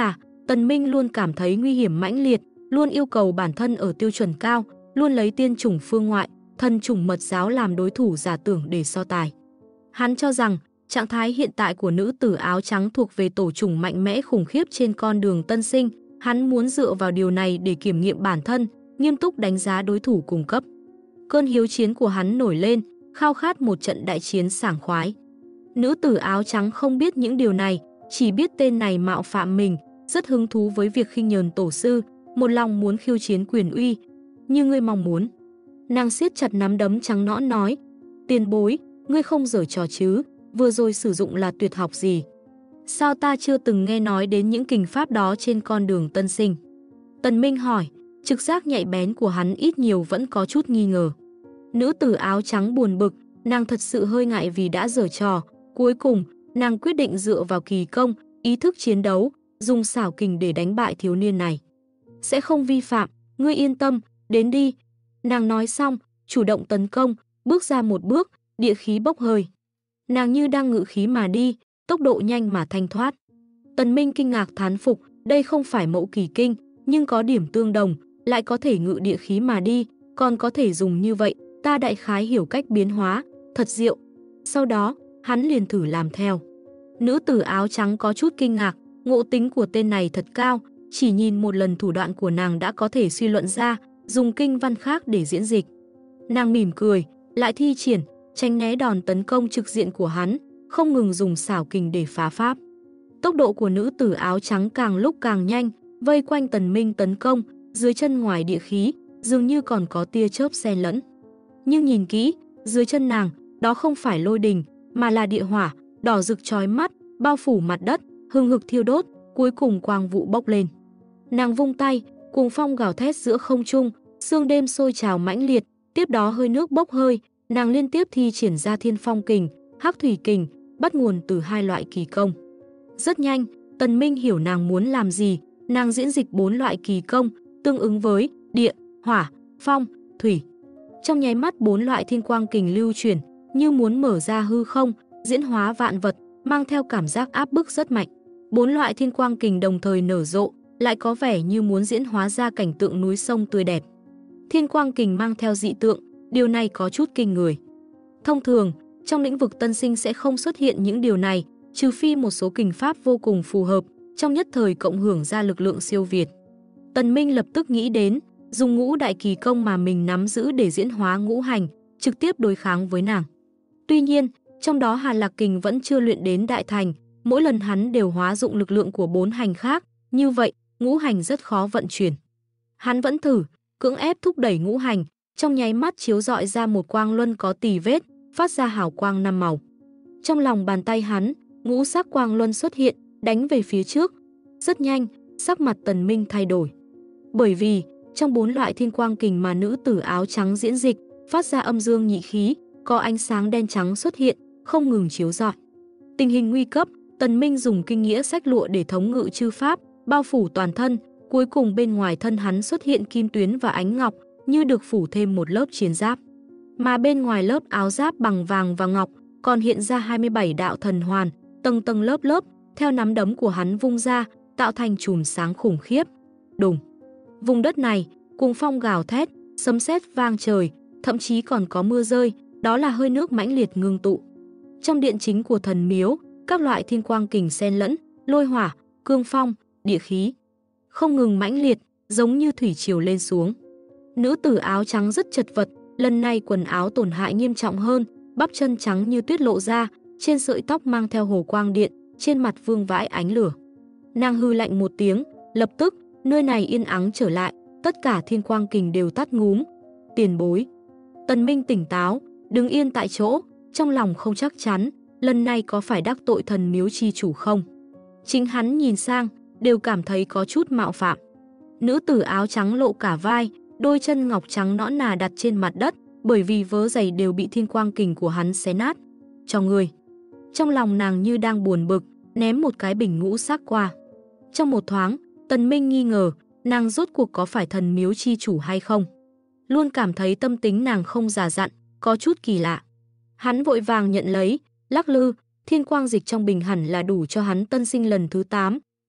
Tần Minh luôn cảm thấy nguy hiểm mãnh liệt, luôn yêu cầu bản thân ở tiêu chuẩn cao, luôn lấy tiên chủng phương ngoại, thần chủng mật giáo làm đối thủ giả tưởng để so tài. Hắn cho rằng trạng thái hiện tại của nữ tử áo trắng thuộc về tổ chủng mạnh mẽ khủng khiếp trên con đường tân sinh, hắn muốn dựa vào điều này để kiểm nghiệm bản thân, nghiêm túc đánh giá đối thủ cùng cấp. Cơn hiếu chiến của hắn nổi lên, khao khát một trận đại chiến sảng khoái. Nữ tử áo trắng không biết những điều này, chỉ biết tên này mạo phạm mình, rất hứng thú với việc khinh nhờn tổ sư, một lòng muốn khiêu chiến quyền uy. Như ngươi mong muốn. Nàng siết chặt nắm đấm trắng nõn nói, tiền bối, ngươi không giở trò chứ, vừa rồi sử dụng là tuyệt học gì? Sao ta chưa từng nghe nói đến những kình pháp đó trên con đường tân sinh? Tần Minh hỏi, trực giác nhạy bén của hắn ít nhiều vẫn có chút nghi ngờ. Nữ tử áo trắng buồn bực, nàng thật sự hơi ngại vì đã giở trò. Cuối cùng, nàng quyết định dựa vào kỳ công, ý thức chiến đấu, dùng xảo kình để đánh bại thiếu niên này. Sẽ không vi phạm, ngươi yên tâm, đến đi. Nàng nói xong, chủ động tấn công, bước ra một bước, địa khí bốc hơi. Nàng như đang ngự khí mà đi, tốc độ nhanh mà thanh thoát. Tần Minh kinh ngạc thán phục, đây không phải mẫu kỳ kinh, nhưng có điểm tương đồng, lại có thể ngự địa khí mà đi, còn có thể dùng như vậy, ta đại khái hiểu cách biến hóa, thật diệu. Sau đó, hắn liền thử làm theo. Nữ tử áo trắng có chút kinh ngạc, ngộ tính của tên này thật cao, chỉ nhìn một lần thủ đoạn của nàng đã có thể suy luận ra, dùng kinh văn khác để diễn dịch. Nàng mỉm cười, lại thi triển, tránh né đòn tấn công trực diện của hắn, không ngừng dùng xảo kình để phá pháp. Tốc độ của nữ tử áo trắng càng lúc càng nhanh, vây quanh Tần Minh tấn công, dưới chân ngoài địa khí, dường như còn có tia chớp xen lẫn. Nhưng nhìn kỹ, dưới chân nàng, đó không phải lôi đình, mà là địa hỏa, đỏ rực chói mắt, bao phủ mặt đất, hừng hực thiêu đốt, cuối cùng quang vụ bốc lên. Nàng vung tay, cuồng phong gào thét giữa không trung, sương đêm sôi trào mãnh liệt, tiếp đó hơi nước bốc hơi, nàng liên tiếp thi triển ra thiên phong kình, hắc thủy kình, bắt nguồn từ hai loại kỳ công. Rất nhanh, Tần Minh hiểu nàng muốn làm gì, nàng diễn dịch 4 loại kỳ công, tương ứng với địa, hỏa, phong, thủy. Trong nháy mắt 4 loại thiên quang kình lưu chuyển, như muốn mở ra hư không, diễn hóa vạn vật, mang theo cảm giác áp bức rất mạnh. 4 loại thiên quang kình đồng thời nở rộ, lại có vẻ như muốn diễn hóa ra cảnh tượng núi sông tươi đẹp. Thiên quang kình mang theo dị tượng, điều này có chút kinh người. Thông thường, trong lĩnh vực tân sinh sẽ không xuất hiện những điều này, trừ phi một số kình pháp vô cùng phù hợp, trong nhất thời cộng hưởng ra lực lượng siêu việt. Tần Minh lập tức nghĩ đến, dùng ngũ đại kỳ công mà mình nắm giữ để diễn hóa ngũ hành, trực tiếp đối kháng với nàng. Tuy nhiên, trong đó Hà Lạc Kình vẫn chưa luyện đến đại thành, mỗi lần hắn đều hóa dụng lực lượng của 4 hành khác, như vậy, ngũ hành rất khó vận chuyển. Hắn vẫn thử, cưỡng ép thúc đẩy ngũ hành, trong nháy mắt chiếu rọi ra một quang luân có tì vết, phát ra hào quang 5 màu. Trong lòng bàn tay hắn, ngũ sắc quang luân xuất hiện, đánh về phía trước. Rất nhanh, sắc mặt Tần Minh thay đổi. Bởi vì, trong 4 loại thiên quang kình mà nữ tử áo trắng diễn dịch, phát ra âm dương nhị khí, có ánh sáng đen trắng xuất hiện, không ngừng chiếu rọi. Tình hình nguy cấp, Tần Minh dùng kinh nghĩa sách lụa để thống ngự chư pháp, bao phủ toàn thân, cuối cùng bên ngoài thân hắn xuất hiện kim tuyến và ánh ngọc, như được phủ thêm một lớp chiến giáp. Mà bên ngoài lớp áo giáp bằng vàng và ngọc, còn hiện ra 27 đạo thần hoàn, tầng tầng lớp lớp, theo nắm đấm của hắn vung ra, tạo thành chùm sáng khủng khiếp. Đùng. Vùng đất này, cuồng phong gào thét, sấm sét vang trời, thậm chí còn có mưa rơi, đó là hơi nước mãnh liệt ngưng tụ. Trong điện chính của thần miếu, các loại thiên quang kình xen lẫn, lôi hỏa, cương phong, địa khí, không ngừng mãnh liệt, giống như thủy triều lên xuống. Nữ tử áo trắng rất chật vật, lần này quần áo tổn hại nghiêm trọng hơn, bắp chân trắng như tuyết lộ ra, trên sợi tóc mang theo hồ quang điện, trên mặt vương vãi ánh lửa. Nàng hư lạnh một tiếng, lập tức, nơi này yên ắng trở lại, tất cả thiên quang kình đều tắt ngúm. Tiền bối. Tần Minh tỉnh táo, đứng yên tại chỗ, trong lòng không chắc chắn, lần này có phải đắc tội thần miếu chi chủ không? Chính hắn nhìn sang, đều cảm thấy có chút mạo phạm. Nữ tử áo trắng lộ cả vai, đôi chân ngọc trắng nõn nà đặt trên mặt đất, bởi vì vớ giày đều bị thiên quang kình của hắn xé nát. Cho người. Trong lòng nàng như đang buồn bực, ném một cái bình ngũ sắc qua. Trong một thoáng, Tần Minh nghi ngờ, nàng rốt cuộc có phải thần miếu chi chủ hay không? Luôn cảm thấy tâm tính nàng không già dặn, có chút kỳ lạ. Hắn vội vàng nhận lấy, lắc lư, thiên quang dịch trong bình hẳn là đủ cho hắn tân sinh lần thứ 8,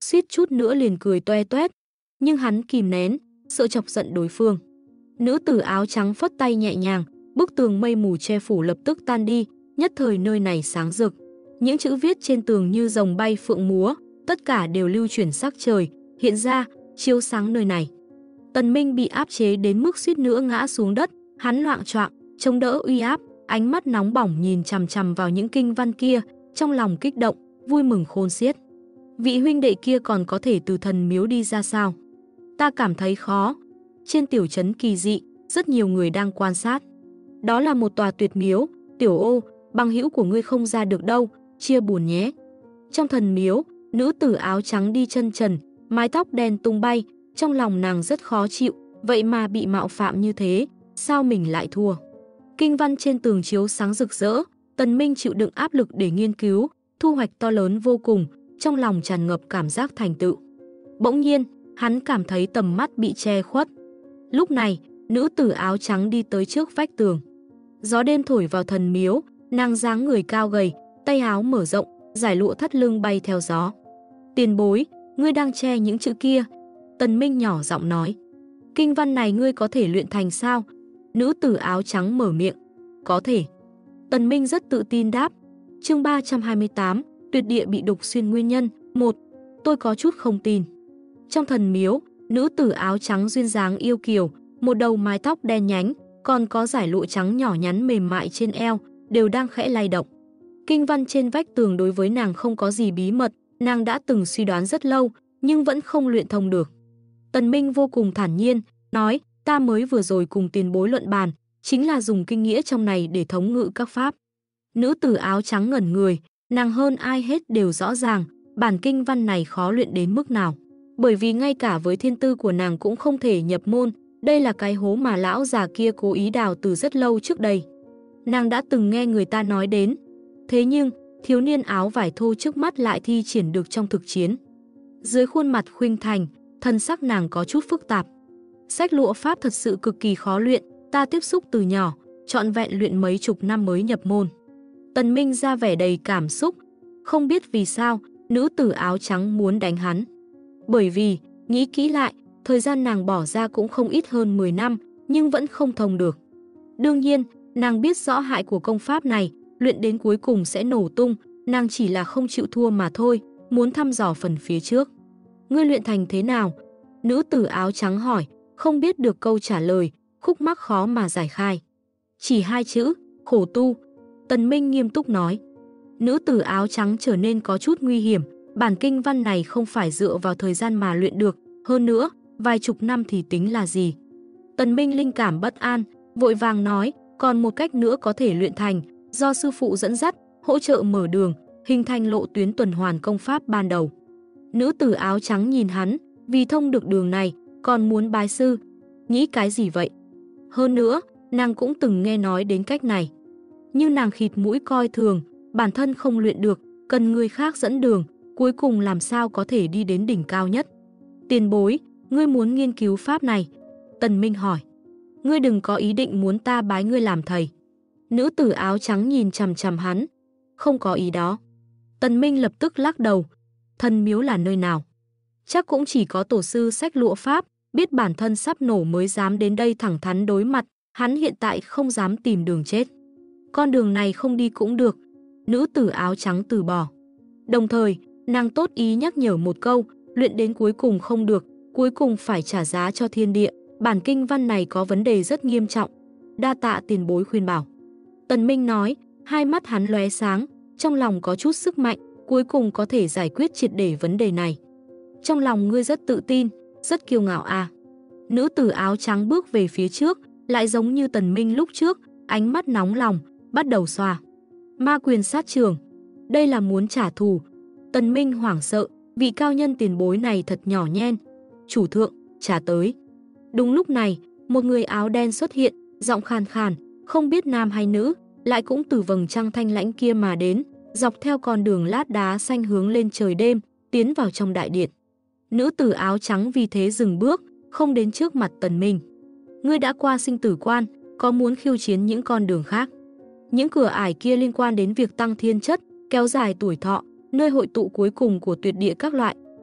suýt chút nữa liền cười toe toét, nhưng hắn kìm nén, sợ chọc giận đối phương. Nữ tử áo trắng phất tay nhẹ nhàng, bức tường mây mù che phủ lập tức tan đi, nhất thời nơi này sáng rực. Những chữ viết trên tường như rồng bay phượng múa, tất cả đều lưu chuyển sắc trời, hiện ra, chiếu sáng nơi này. Tần Minh bị áp chế đến mức suýt nữa ngã xuống đất, hắn loạng choạng, chống đỡ uy áp, ánh mắt nóng bỏng nhìn chằm chằm vào những kinh văn kia, trong lòng kích động, vui mừng khôn xiết. Vị huynh đệ kia còn có thể từ thần miếu đi ra sao? Ta cảm thấy khó. Trên tiểu trấn kỳ dị, rất nhiều người đang quan sát. Đó là một tòa tuyệt miếu, Tiểu Ô, bằng hữu của ngươi không ra được đâu, chia buồn nhé. Trong thần miếu, nữ tử áo trắng đi chân trần, mái tóc đen tung bay, trong lòng nàng rất khó chịu, vậy mà bị mạo phạm như thế, sao mình lại thua? Kinh văn trên tường chiếu sáng rực rỡ, Tần Minh chịu đựng áp lực để nghiên cứu, thu hoạch to lớn vô cùng, trong lòng tràn ngập cảm giác thành tựu. Bỗng nhiên, hắn cảm thấy tầm mắt bị che khuất. Lúc này, nữ tử áo trắng đi tới trước vách tường. Gió đêm thổi vào thần miếu, nàng dáng người cao gầy, tay áo mở rộng, giải lụa thắt lưng bay theo gió. Tiền bối, ngươi đang che những chữ kia. Tần Minh nhỏ giọng nói. Kinh văn này ngươi có thể luyện thành sao? Nữ tử áo trắng mở miệng. Có thể. Tần Minh rất tự tin đáp. Chương 328, tuyệt địa bị đục xuyên nguyên nhân. 1. Tôi có chút không tin. Trong thần miếu, nữ tử áo trắng duyên dáng yêu kiều, một đầu mái tóc đen nhánh, còn có dải lụa trắng nhỏ nhắn mềm mại trên eo, đều đang khẽ lay động. Kinh văn trên vách tường đối với nàng không có gì bí mật, nàng đã từng suy đoán rất lâu, nhưng vẫn không luyện thông được. Tần Minh vô cùng thản nhiên, nói, ta mới vừa rồi cùng tiền bối luận bàn, chính là dùng kinh nghĩa trong này để thống ngự các pháp. Nữ tử áo trắng ngẩn người, nàng hơn ai hết đều rõ ràng, bản kinh văn này khó luyện đến mức nào. Bởi vì ngay cả với thiên tư của nàng cũng không thể nhập môn, đây là cái hố mà lão già kia cố ý đào từ rất lâu trước đây. Nàng đã từng nghe người ta nói đến. Thế nhưng, thiếu niên áo vải thô trước mắt lại thi triển được trong thực chiến. Dưới khuôn mặt khuynh thành, thân sắc nàng có chút phức tạp. Sách lụa pháp thật sự cực kỳ khó luyện, ta tiếp xúc từ nhỏ, trọn vẹn luyện mấy chục năm mới nhập môn. Tần Minh ra vẻ đầy cảm xúc, không biết vì sao, nữ tử áo trắng muốn đánh hắn. Bởi vì, nghĩ kỹ lại, thời gian nàng bỏ ra cũng không ít hơn 10 năm, nhưng vẫn không thông được. Đương nhiên, nàng biết rõ hại của công pháp này, luyện đến cuối cùng sẽ nổ tung, nàng chỉ là không chịu thua mà thôi, muốn thăm dò phần phía trước. Ngươi luyện thành thế nào? Nữ tử áo trắng hỏi, không biết được câu trả lời, khúc mắc khó mà giải khai. Chỉ 2 chữ, khổ tu. Tần Minh nghiêm túc nói. Nữ tử áo trắng trở nên có chút nguy hiểm, bản kinh văn này không phải dựa vào thời gian mà luyện được, hơn nữa, vài chục năm thì tính là gì. Tần Minh linh cảm bất an, vội vàng nói, còn một cách nữa có thể luyện thành, do sư phụ dẫn dắt, hỗ trợ mở đường, hình thành lộ tuyến tuần hoàn công pháp ban đầu. Nữ tử áo trắng nhìn hắn, vì thông được đường này, còn muốn bái sư. Nghĩ cái gì vậy? Hơn nữa, nàng cũng từng nghe nói đến cách này. Nhưng nàng khịt mũi coi thường, bản thân không luyện được, cần người khác dẫn đường, cuối cùng làm sao có thể đi đến đỉnh cao nhất. Tiền bối, ngươi muốn nghiên cứu pháp này? Tần Minh hỏi. Ngươi đừng có ý định muốn ta bái ngươi làm thầy. Nữ tử áo trắng nhìn chằm chằm hắn. Không có ý đó. Tần Minh lập tức lắc đầu. Thần miếu là nơi nào? Chắc cũng chỉ có tổ sư sách lụa pháp, biết bản thân sắp nổ mới dám đến đây thẳng thắn đối mặt, hắn hiện tại không dám tìm đường chết. Con đường này không đi cũng được. Nữ tử áo trắng từ bỏ. Đồng thời, nàng tốt ý nhắc nhở một câu, luyện đến cuối cùng không được, cuối cùng phải trả giá cho thiên địa, bản kinh văn này có vấn đề rất nghiêm trọng. Đa tạ tiền bối khuyên bảo. Tần Minh nói, hai mắt hắn lóe sáng, trong lòng có chút sức mạnh, cuối cùng có thể giải quyết triệt để vấn đề này. Trong lòng ngươi rất tự tin, rất kiêu ngạo à. Nữ tử áo trắng bước về phía trước, lại giống như Tần Minh lúc trước, ánh mắt nóng lòng, bắt đầu xoa. Ma quyền sát trường, đây là muốn trả thù. Tần Minh hoảng sợ, vị cao nhân tiền bối này thật nhỏ nhen. Chủ thượng, trả tới. Đúng lúc này, một người áo đen xuất hiện, giọng khàn khàn, không biết nam hay nữ, lại cũng từ vầng trăng thanh lãnh kia mà đến, dọc theo con đường lát đá xanh hướng lên trời đêm, tiến vào trong đại điện. Nữ tử áo trắng vì thế dừng bước, không đến trước mặt Tần Minh. Ngươi đã qua sinh tử quan, có muốn khiêu chiến những con đường khác? Những cửa ải kia liên quan đến việc tăng thiên chất, kéo dài tuổi thọ, nơi hội tụ cuối cùng của tuyệt địa các loại,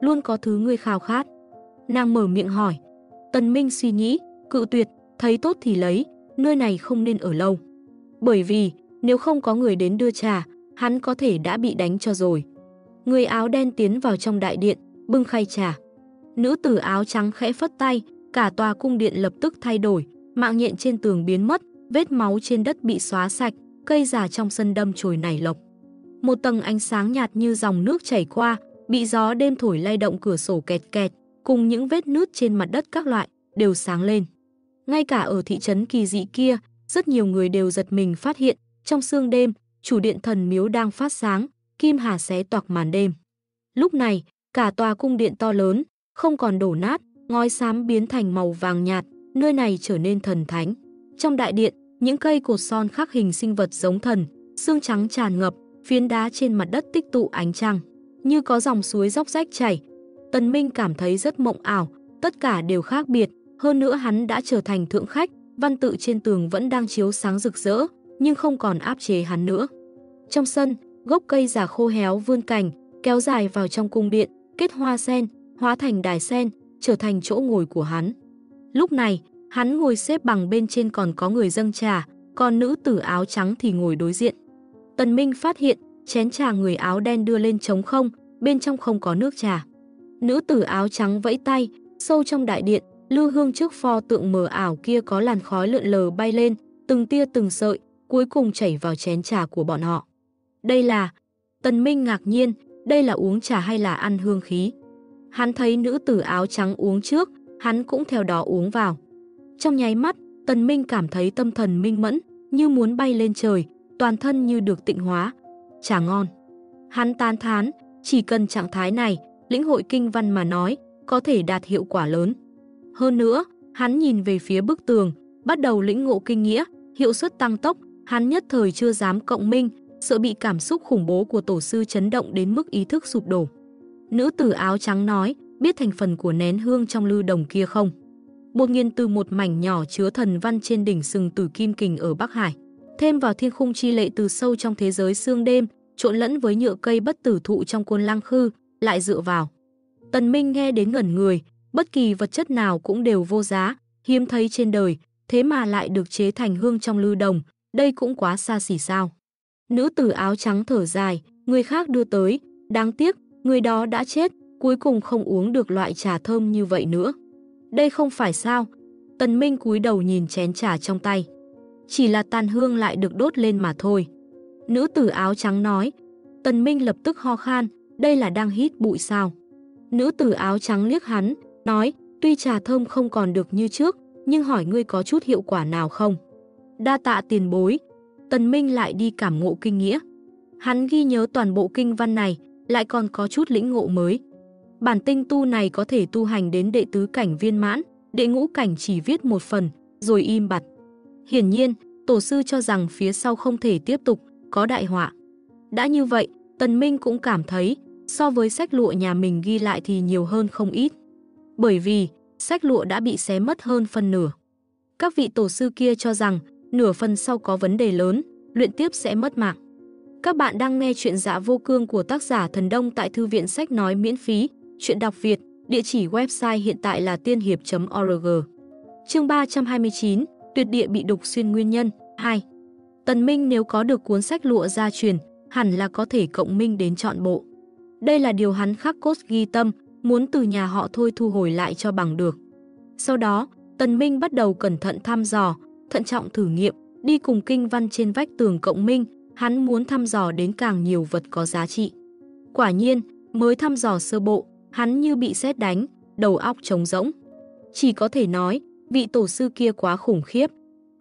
luôn có thứ ngươi khao khát. Nàng mở miệng hỏi. Tần Minh suy nghĩ, cự tuyệt, thấy tốt thì lấy, nơi này không nên ở lâu. Bởi vì, nếu không có người đến đưa trà, hắn có thể đã bị đánh cho rồi. Người áo đen tiến vào trong đại điện, bưng khay trà. Nữ tử áo trắng khẽ phất tay, cả tòa cung điện lập tức thay đổi, mạng nhện trên tường biến mất, vết máu trên đất bị xóa sạch, cây già trong sân đâm chồi nảy lộc. Một tầng ánh sáng nhạt như dòng nước chảy qua, bị gió đêm thổi lay động cửa sổ kẹt kẹt, cùng những vết nứt trên mặt đất các loại, đều sáng lên. Ngay cả ở thị trấn kỳ dị kia, rất nhiều người đều giật mình phát hiện, trong sương đêm, chủ điện thần miếu đang phát sáng, kim hà xé toạc màn đêm. Lúc này, cả tòa cung điện to lớn, không còn đổ nát, ngói xám biến thành màu vàng nhạt, nơi này trở nên thần thánh. Trong đại điện, những cây cột son khắc hình sinh vật giống thần, xương trắng tràn ngập, phiến đá trên mặt đất tích tụ ánh trăng, như có dòng suối róc rách chảy. Tần Minh cảm thấy rất mộng ảo, tất cả đều khác biệt, hơn nữa hắn đã trở thành thượng khách, văn tự trên tường vẫn đang chiếu sáng rực rỡ, nhưng không còn áp chế hắn nữa. Trong sân, gốc cây già khô héo vươn cành, kéo dài vào trong cung điện, kết hoa sen, hóa thành đài sen, trở thành chỗ ngồi của hắn. Lúc này, hắn ngồi xếp bằng bên trên còn có người dâng trà, còn nữ tử áo trắng thì ngồi đối diện. Tần Minh phát hiện, chén trà người áo đen đưa lên trống không, bên trong không có nước trà. Nữ tử áo trắng vẫy tay, sâu trong đại điện, lư hương trước pho tượng mờ ảo kia có làn khói lượn lờ bay lên, từng tia từng sợi, cuối cùng chảy vào chén trà của bọn họ. Đây là... Tần Minh ngạc nhiên, đây là uống trà hay là ăn hương khí? Hắn thấy nữ tử áo trắng uống trước, hắn cũng theo đó uống vào. Trong nháy mắt, Tần Minh cảm thấy tâm thần minh mẫn, như muốn bay lên trời, toàn thân như được tịnh hóa. Trà ngon. Hắn tán thán, chỉ cần trạng thái này, lĩnh hội kinh văn mà nói, có thể đạt hiệu quả lớn. Hơn nữa, hắn nhìn về phía bức tường, bắt đầu lĩnh ngộ kinh nghĩa, hiệu suất tăng tốc, hắn nhất thời chưa dám cộng minh, sợ bị cảm xúc khủng bố của tổ sư chấn động đến mức ý thức sụp đổ. Nữ tử áo trắng nói, biết thành phần của nén hương trong lư đồng kia không? Bột nghiền từ một mảnh nhỏ chứa thần văn trên đỉnh sừng tử kim kình ở Bắc Hải, thêm vào thiên khung chi lệ từ sâu trong thế giới sương đêm, trộn lẫn với nhựa cây bất tử thụ trong Côn Lăng Khư, lại dựa vào. Tần Minh nghe đến ngẩn người, bất kỳ vật chất nào cũng đều vô giá, hiếm thấy trên đời, thế mà lại được chế thành hương trong lư đồng, đây cũng quá xa xỉ sao. Nữ tử áo trắng thở dài, người khác đưa tới, đáng tiếc, người đó đã chết, cuối cùng không uống được loại trà thơm như vậy nữa. Đây không phải sao? Tần Minh cúi đầu nhìn chén trà trong tay. Chỉ là tàn hương lại được đốt lên mà thôi. Nữ tử áo trắng nói. Tần Minh lập tức ho khan, đây là đang hít bụi sao? Nữ tử áo trắng liếc hắn, nói, tuy trà thơm không còn được như trước, nhưng hỏi ngươi có chút hiệu quả nào không? Đa tạ tiền bối. Tần Minh lại đi cảm ngộ kinh nghĩa. Hắn ghi nhớ toàn bộ kinh văn này, lại còn có chút lĩnh ngộ mới. Bản tinh tu này có thể tu hành đến đệ tứ cảnh viên mãn, đệ ngũ cảnh chỉ viết một phần, rồi im bặt. Hiển nhiên, tổ sư cho rằng phía sau không thể tiếp tục, có đại họa. Đã như vậy, Tần Minh cũng cảm thấy, so với sách lụa nhà mình ghi lại thì nhiều hơn không ít. Bởi vì, sách lụa đã bị xé mất hơn phân nửa. Các vị tổ sư kia cho rằng, nửa phần sau có vấn đề lớn, luyện tiếp sẽ mất mạng. Các bạn đang nghe chuyện Dạ Vô Cương của tác giả Thần Đông tại Thư viện Sách Nói miễn phí, chuyện đọc Việt, địa chỉ website hiện tại là tiên hiệp.org. Chương 329, Tuyệt địa bị đục xuyên nguyên nhân, 2. Tần Minh nếu có được cuốn sách lụa gia truyền, hẳn là có thể cộng minh đến trọn bộ. Đây là điều hắn khắc cốt ghi tâm, muốn từ nhà họ Thôi thu hồi lại cho bằng được. Sau đó, Tần Minh bắt đầu cẩn thận thăm dò, thận trọng thử nghiệm, đi cùng kinh văn trên vách tường cộng minh, hắn muốn thăm dò đến càng nhiều vật có giá trị. Quả nhiên, mới thăm dò sơ bộ, hắn như bị sét đánh, đầu óc trống rỗng. Chỉ có thể nói, vị tổ sư kia quá khủng khiếp.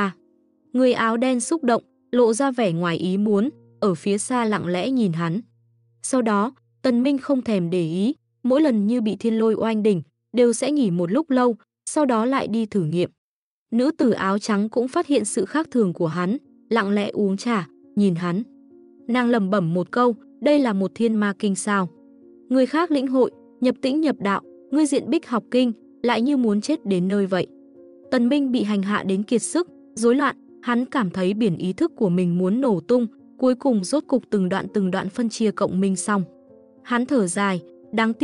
Người áo đen xúc động, lộ ra vẻ ngoài ý muốn, ở phía xa lặng lẽ nhìn hắn. Sau đó, Tần Minh không thèm để ý, mỗi lần như bị thiên lôi oanh đỉnh, đều sẽ nghỉ một lúc lâu, sau đó lại đi thử nghiệm. Nữ tử áo trắng cũng phát hiện sự khác thường của hắn, lặng lẽ uống trà, nhìn hắn. Nàng lẩm bẩm một câu, đây là một thiên ma kinh sao? Người khác lĩnh hội, nhập tĩnh nhập đạo, ngươi diện bích học kinh, lại như muốn chết đến nơi vậy. Tần Minh bị hành hạ đến kiệt sức, rối loạn, hắn cảm thấy biển ý thức của mình muốn nổ tung, cuối cùng rốt cục từng đoạn phân chia cộng minh xong. Hắn thở dài, đáng tiếc,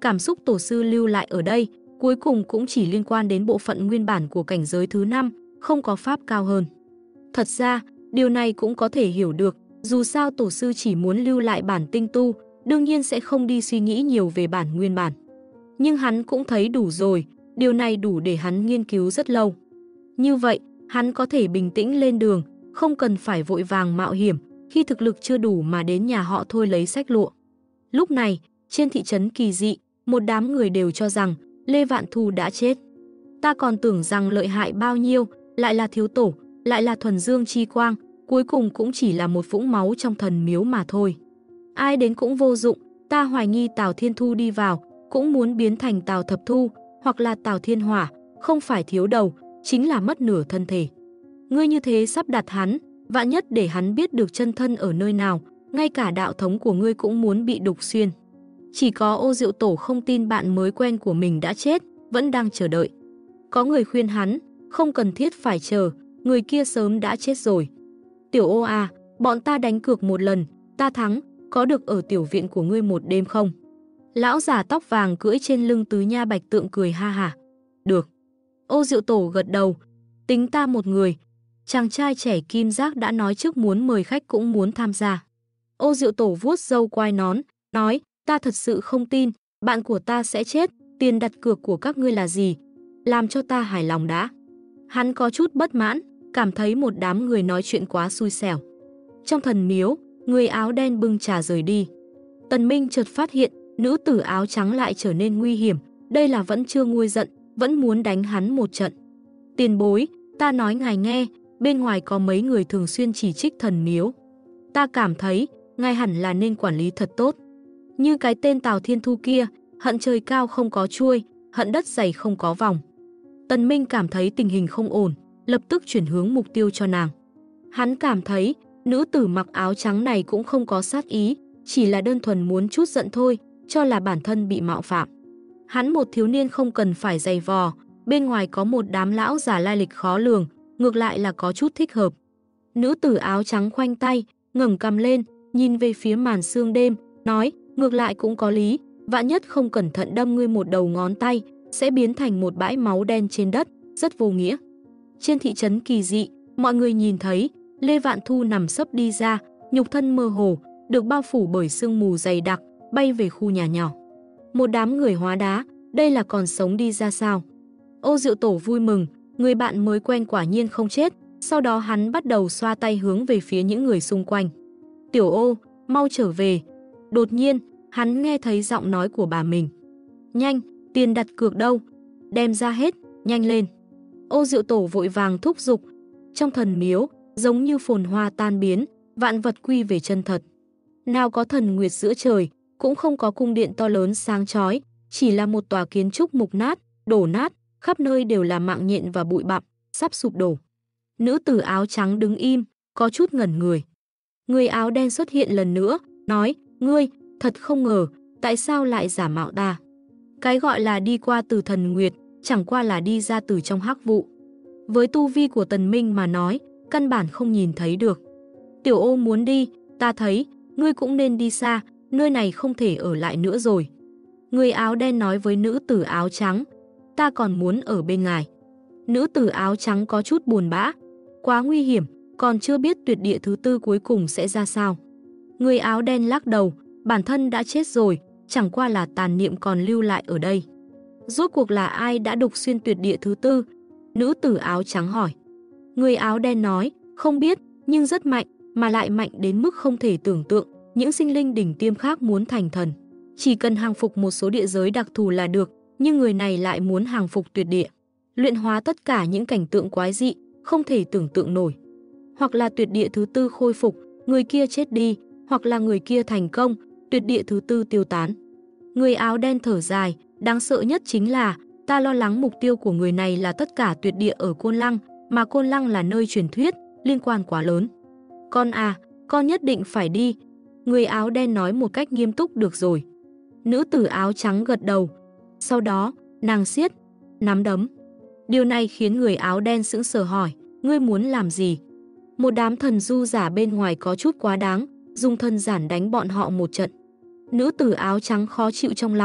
cảm xúc tổ sư lưu lại ở đây, cuối cùng cũng chỉ liên quan đến bộ phận nguyên bản của cảnh giới thứ 5, không có pháp cao hơn. Thật ra, điều này cũng có thể hiểu được, dù sao tổ sư chỉ muốn lưu lại bản tinh tu, đương nhiên sẽ không đi suy nghĩ nhiều về bản nguyên bản. Nhưng hắn cũng thấy đủ rồi, điều này đủ để hắn nghiên cứu rất lâu. Như vậy, hắn có thể bình tĩnh lên đường, không cần phải vội vàng mạo hiểm, khi thực lực chưa đủ mà đến nhà họ Thôi lấy sách lụa. Lúc này, trên thị trấn Kỳ Dị, một đám người đều cho rằng Lê Vạn Thu đã chết. Ta còn tưởng rằng lợi hại bao nhiêu, lại là thiếu tổ, lại là thuần dương chi quang, cuối cùng cũng chỉ là một vũng máu trong thần miếu mà thôi. Ai đến cũng vô dụng, ta hoài nghi Tào Thiên Thu đi vào, cũng muốn biến thành Tào Thập Thu, hoặc là Tào Thiên Hỏa, không phải thiếu đầu, chính là mất nửa thân thể. Ngươi như thế sắp đặt hắn, vạn nhất để hắn biết được chân thân ở nơi nào, ngay cả đạo thống của ngươi cũng muốn bị đục xuyên. Chỉ có Ô Diệu Tổ không tin bạn mới quen của mình đã chết, vẫn đang chờ đợi. Có người khuyên hắn, không cần thiết phải chờ, người kia sớm đã chết rồi. Tiểu Ô à, bọn ta đánh cược một lần, ta thắng, có được ở tiểu viện của ngươi một đêm không? Lão già tóc vàng cưỡi trên lưng Tứ Nha Bạch Tượng cười ha hả. Được. Ô Diệu Tổ gật đầu, tính ta một người. Chàng trai trẻ kim giác đã nói trước muốn mời khách cũng muốn tham gia. Ô Diệu Tổ vuốt râu quai nón, nói, ta thật sự không tin, bạn của ta sẽ chết, tiền đặt cược của các ngươi là gì? Làm cho ta hài lòng đã. Hắn có chút bất mãn, cảm thấy một đám người nói chuyện quá xui xẻo. Trong thần miếu, người áo đen bưng trà rời đi. Tần Minh chợt phát hiện, nữ tử áo trắng lại trở nên nguy hiểm, đây là vẫn chưa nguôi giận, vẫn muốn đánh hắn một trận. Tiền bối, ta nói ngài nghe, bên ngoài có mấy người thường xuyên chỉ trích thần miếu. Ta cảm thấy, ngài hẳn là nên quản lý thật tốt. Như cái tên Tào Thiên Thu kia, hận trời cao không có chuôi, hận đất dày không có vòng. Tần Minh cảm thấy tình hình không ổn, lập tức chuyển hướng mục tiêu cho nàng. Hắn cảm thấy, nữ tử mặc áo trắng này cũng không có sát ý, chỉ là đơn thuần muốn chút giận thôi, cho là bản thân bị mạo phạm. Hắn một thiếu niên không cần phải giày vò, bên ngoài có một đám lão giả lai lịch khó lường, ngược lại là có chút thích hợp. Nữ tử áo trắng khoanh tay, ngẩng cằm lên, nhìn về phía màn sương đêm, nói, ngược lại cũng có lý, vạn nhất không cẩn thận đâm ngươi một đầu ngón tay, sẽ biến thành một bãi máu đen trên đất, rất vô nghĩa. Trên thị trấn Kỳ Dị, mọi người nhìn thấy, Lê Vạn Thu nằm sấp đi ra, nhục thân mơ hồ, được bao phủ bởi sương mù dày đặc, bay về khu nhà nhỏ. Một đám người hóa đá, đây là còn sống đi ra sao? Ô Diệu Tổ vui mừng, người bạn mới quen quả nhiên không chết, sau đó hắn bắt đầu xoa tay hướng về phía những người xung quanh. Tiểu Ô, mau trở về. Đột nhiên, hắn nghe thấy giọng nói của bà mình. Nhanh, tiền đặt cược đâu? Đem ra hết, nhanh lên. Ô Diệu Tổ vội vàng thúc giục. Trong thần miếu, giống như phồn hoa tan biến, vạn vật quy về chân thật. Nào có thần nguyệt giữa trời, cũng không có cung điện to lớn sáng chói, chỉ là một tòa kiến trúc mục nát, đổ nát, khắp nơi đều là mạng nhện và bụi bặm, sắp sụp đổ. Nữ tử áo trắng đứng im, có chút ngẩn người. Người áo đen xuất hiện lần nữa, nói, ngươi, thật không ngờ, tại sao lại giả mạo ta? Cái gọi là đi qua từ thần nguyệt, chẳng qua là đi ra từ trong hắc vụ. Với tu vi của Tần Minh mà nói, căn bản không nhìn thấy được. Tiểu Ô muốn đi, ta thấy, ngươi cũng nên đi xa, nơi này không thể ở lại nữa rồi. Người áo đen nói với nữ tử áo trắng, ta còn muốn ở bên ngài. Nữ tử áo trắng có chút buồn bã, quá nguy hiểm, còn chưa biết tuyệt địa thứ tư cuối cùng sẽ ra sao. Người áo đen lắc đầu, bản thân đã chết rồi, chẳng qua là tàn niệm còn lưu lại ở đây. Rốt cuộc là ai đã đục xuyên tuyệt địa thứ tư? Nữ tử áo trắng hỏi. Người áo đen nói, không biết, nhưng rất mạnh, mà lại mạnh đến mức không thể tưởng tượng, những sinh linh đỉnh tiêm khác muốn thành thần. Chỉ cần hàng phục một số địa giới đặc thù là được, nhưng người này lại muốn hàng phục tuyệt địa. Luyện hóa tất cả những cảnh tượng quái dị, không thể tưởng tượng nổi. Hoặc là tuyệt địa thứ tư khôi phục, người kia chết đi, hoặc là người kia thành công, tuyệt địa thứ tư tiêu tán. Người áo đen thở dài, đáng sợ nhất chính là, ta lo lắng mục tiêu của người này là tất cả tuyệt địa ở Côn Lăng, mà Côn Lăng là nơi truyền thuyết, liên quan quá lớn. Con à, con nhất định phải đi. Người áo đen nói một cách nghiêm túc được rồi. Nữ tử áo trắng gật đầu. Sau đó, nàng siết, nắm đấm. Điều này khiến người áo đen sững sờ hỏi, ngươi muốn làm gì? Một đám thần du giả bên ngoài có chút quá đáng, dùng thân giản đánh bọn họ một trận. Nữ tử áo trắng khó chịu trong lòng,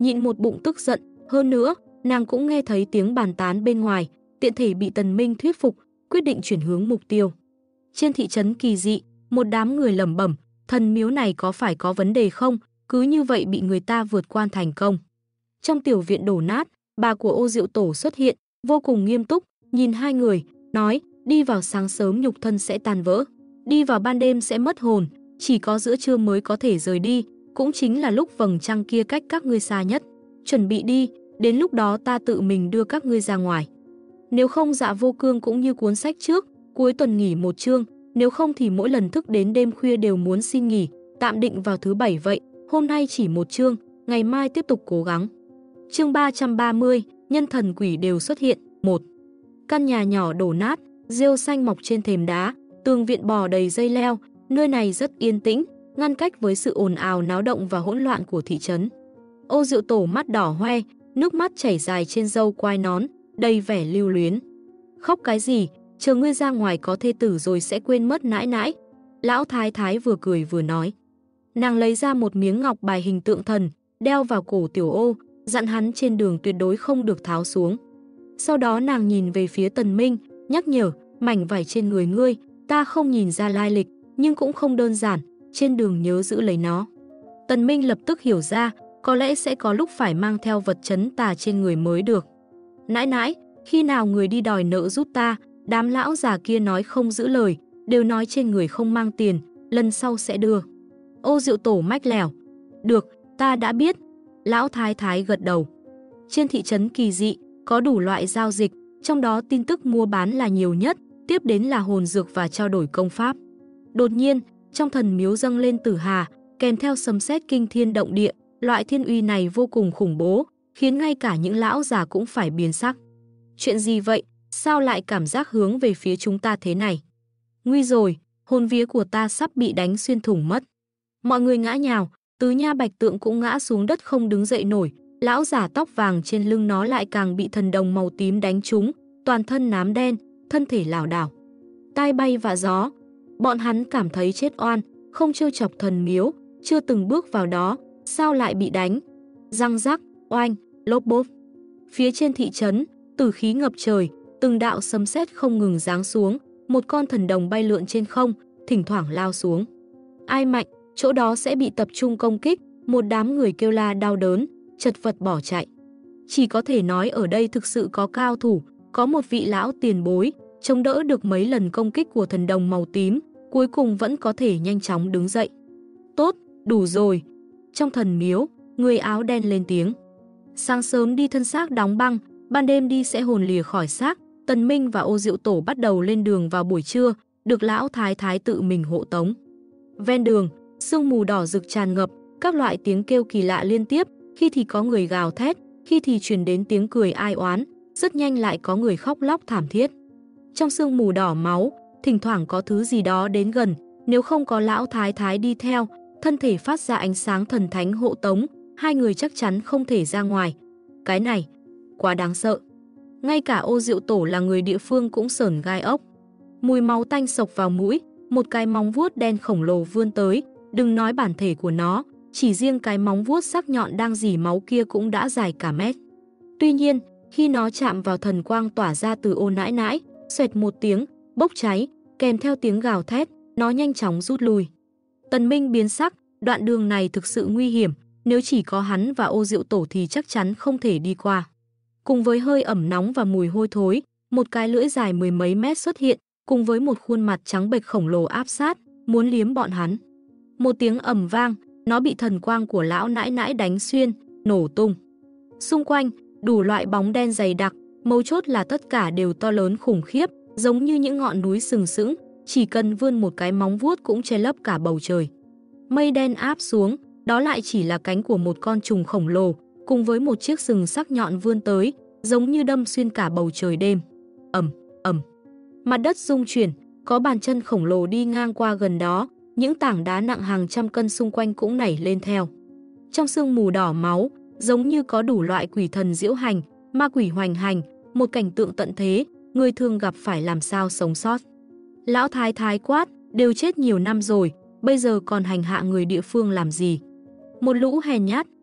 nhịn một bụng tức giận. Hơn nữa, nàng cũng nghe thấy tiếng bàn tán bên ngoài, tiện thể bị Tần Minh thuyết phục, quyết định chuyển hướng mục tiêu. Trên thị trấn kỳ dị, một đám người lẩm bẩm, thần miếu này có phải có vấn đề không, cứ như vậy bị người ta vượt qua thành công. Trong tiểu viện đổ nát, bà của Ô Diệu Tổ xuất hiện, vô cùng nghiêm túc, nhìn hai người, nói, đi vào sáng sớm nhục thân sẽ tan vỡ, đi vào ban đêm sẽ mất hồn, chỉ có giữa trưa mới có thể rời đi, cũng chính là lúc vầng trăng kia cách các ngươi xa nhất. Chuẩn bị đi, đến lúc đó ta tự mình đưa các ngươi ra ngoài. Nếu không Dạ Vô Cương cũng như cuốn sách trước, cuối tuần nghỉ một chương, nếu không thì mỗi lần thức đến đêm khuya đều muốn xin nghỉ, tạm định vào thứ Bảy vậy, hôm nay chỉ một chương, ngày mai tiếp tục cố gắng. Chương 330, nhân thần quỷ đều xuất hiện. 1. Căn nhà nhỏ đổ nát, rêu xanh mọc trên thềm đá, tường viện bò đầy dây leo, nơi này rất yên tĩnh, ngăn cách với sự ồn ào náo động và hỗn loạn của thị trấn. Ô Diệu Tổ mắt đỏ hoe, nước mắt chảy dài trên râu quai nón, đầy vẻ lưu luyến. Khóc cái gì, chờ ngươi ra ngoài có thê tử rồi sẽ quên mất nãi nãi. Lão thái thái vừa cười vừa nói. Nàng lấy ra một miếng ngọc bài hình tượng thần, đeo vào cổ Tiểu Ô, dặn hắn trên đường tuyệt đối không được tháo xuống. Sau đó nàng nhìn về phía Tần Minh, nhắc nhở, mảnh vải trên người ngươi, ta không nhìn ra lai lịch, nhưng cũng không đơn giản, trên đường nhớ giữ lấy nó. Tần Minh lập tức hiểu ra, có lẽ sẽ có lúc phải mang theo vật trấn tà trên người mới được. Nãi nãi, khi nào người đi đòi nợ giúp ta, đám lão già kia nói không giữ lời, đều nói trên người không mang tiền, lần sau sẽ đưa. Ô Diệu Tổ mách lẻo. Được, ta đã biết. Lão thái thái gật đầu. Trên thị trấn kỳ dị, có đủ loại giao dịch, trong đó tin tức mua bán là nhiều nhất, tiếp đến là hồn dược và trao đổi công pháp. Đột nhiên, trong thần miếu dâng lên tử hà, kèm theo sấm sét kinh thiên động địa, loại thiên uy này vô cùng khủng bố, khiến ngay cả những lão già cũng phải biến sắc. Chuyện gì vậy? Sao lại cảm giác hướng về phía chúng ta thế này? Nguy rồi, hồn vía của ta sắp bị đánh xuyên thủng mất. Mọi người ngã nhào, Tứ Nha Bạch Tượng cũng ngã xuống đất không đứng dậy nổi, lão giả tóc vàng trên lưng nó lại càng bị thần đồng màu tím đánh trúng, toàn thân nám đen, thân thể lảo đảo. Tai bay vạ gió, bọn hắn cảm thấy chết oan, không trêu chọc thần miếu, chưa từng bước vào đó, sao lại bị đánh? Răng rắc, oanh, lốp bốp. Phía trên thị trấn, tử khí ngập trời, từng đạo sấm sét không ngừng giáng xuống, một con thần đồng bay lượn trên không, thỉnh thoảng lao xuống. Ai mạnh, chỗ đó sẽ bị tập trung công kích, một đám người kêu la đau đớn, chật vật bỏ chạy. Chỉ có thể nói ở đây thực sự có cao thủ, có một vị lão tiền bối, chống đỡ được mấy lần công kích của thần đồng màu tím, cuối cùng vẫn có thể nhanh chóng đứng dậy. Tốt, đủ rồi. Trong thần miếu, người áo đen lên tiếng. Sáng sớm đi thân xác đóng băng, ban đêm đi sẽ hồn lìa khỏi xác. Tần Minh và Ô Diệu Tổ bắt đầu lên đường vào buổi trưa, được lão thái thái tự mình hộ tống. Ven đường, sương mù đỏ rực tràn ngập, các loại tiếng kêu kỳ lạ liên tiếp, khi thì có người gào thét, khi thì truyền đến tiếng cười ai oán, rất nhanh lại có người khóc lóc thảm thiết. Trong sương mù đỏ máu, thỉnh thoảng có thứ gì đó đến gần, nếu không có lão thái thái đi theo, thân thể phát ra ánh sáng thần thánh hộ tống, hai người chắc chắn không thể ra ngoài. Cái này, quá đáng sợ. Ngay cả Ô Diệu Tổ là người địa phương cũng sởn gai ốc. Mùi máu tanh sộc vào mũi, một cái móng vuốt đen khổng lồ vươn tới, đừng nói bản thể của nó, chỉ riêng cái móng vuốt sắc nhọn đang rỉ máu kia cũng đã dài cả mét. Tuy nhiên, khi nó chạm vào thần quang tỏa ra từ Ô nãi nãi, xoẹt một tiếng, bốc cháy, kèm theo tiếng gào thét, nó nhanh chóng rút lui. Tần Minh biến sắc, đoạn đường này thực sự nguy hiểm, nếu chỉ có hắn và Ô Diệu Tổ thì chắc chắn không thể đi qua. Cùng với hơi ẩm nóng và mùi hôi thối, một cái lưỡi dài mười mấy mét xuất hiện, cùng với một khuôn mặt trắng bệch khổng lồ áp sát, muốn liếm bọn hắn. Một tiếng ầm vang, nó bị thần quang của lão nãi nãi đánh xuyên, nổ tung. Xung quanh, đủ loại bóng đen dày đặc, mấu chốt là tất cả đều to lớn khủng khiếp, giống như những ngọn núi sừng sững, chỉ cần vươn một cái móng vuốt cũng che lấp cả bầu trời. Mây đen áp xuống, đó lại chỉ là cánh của một con trùng khổng lồ, cùng với một chiếc sừng sắc nhọn vươn tới, giống như đâm xuyên cả bầu trời đêm. Ầm, ầm. Mặt đất rung chuyển, có bàn chân khổng lồ đi ngang qua gần đó, những tảng đá nặng hàng trăm cân xung quanh cũng nảy lên theo. Trong sương mù đỏ máu, giống như có đủ loại quỷ thần diễu hành, ma quỷ hoành hành, một cảnh tượng tận thế, người thường gặp phải làm sao sống sót. Lão thái thái quát, đều chết nhiều năm rồi, bây giờ còn hành hạ người địa phương làm gì? Một lũ hèn nhát,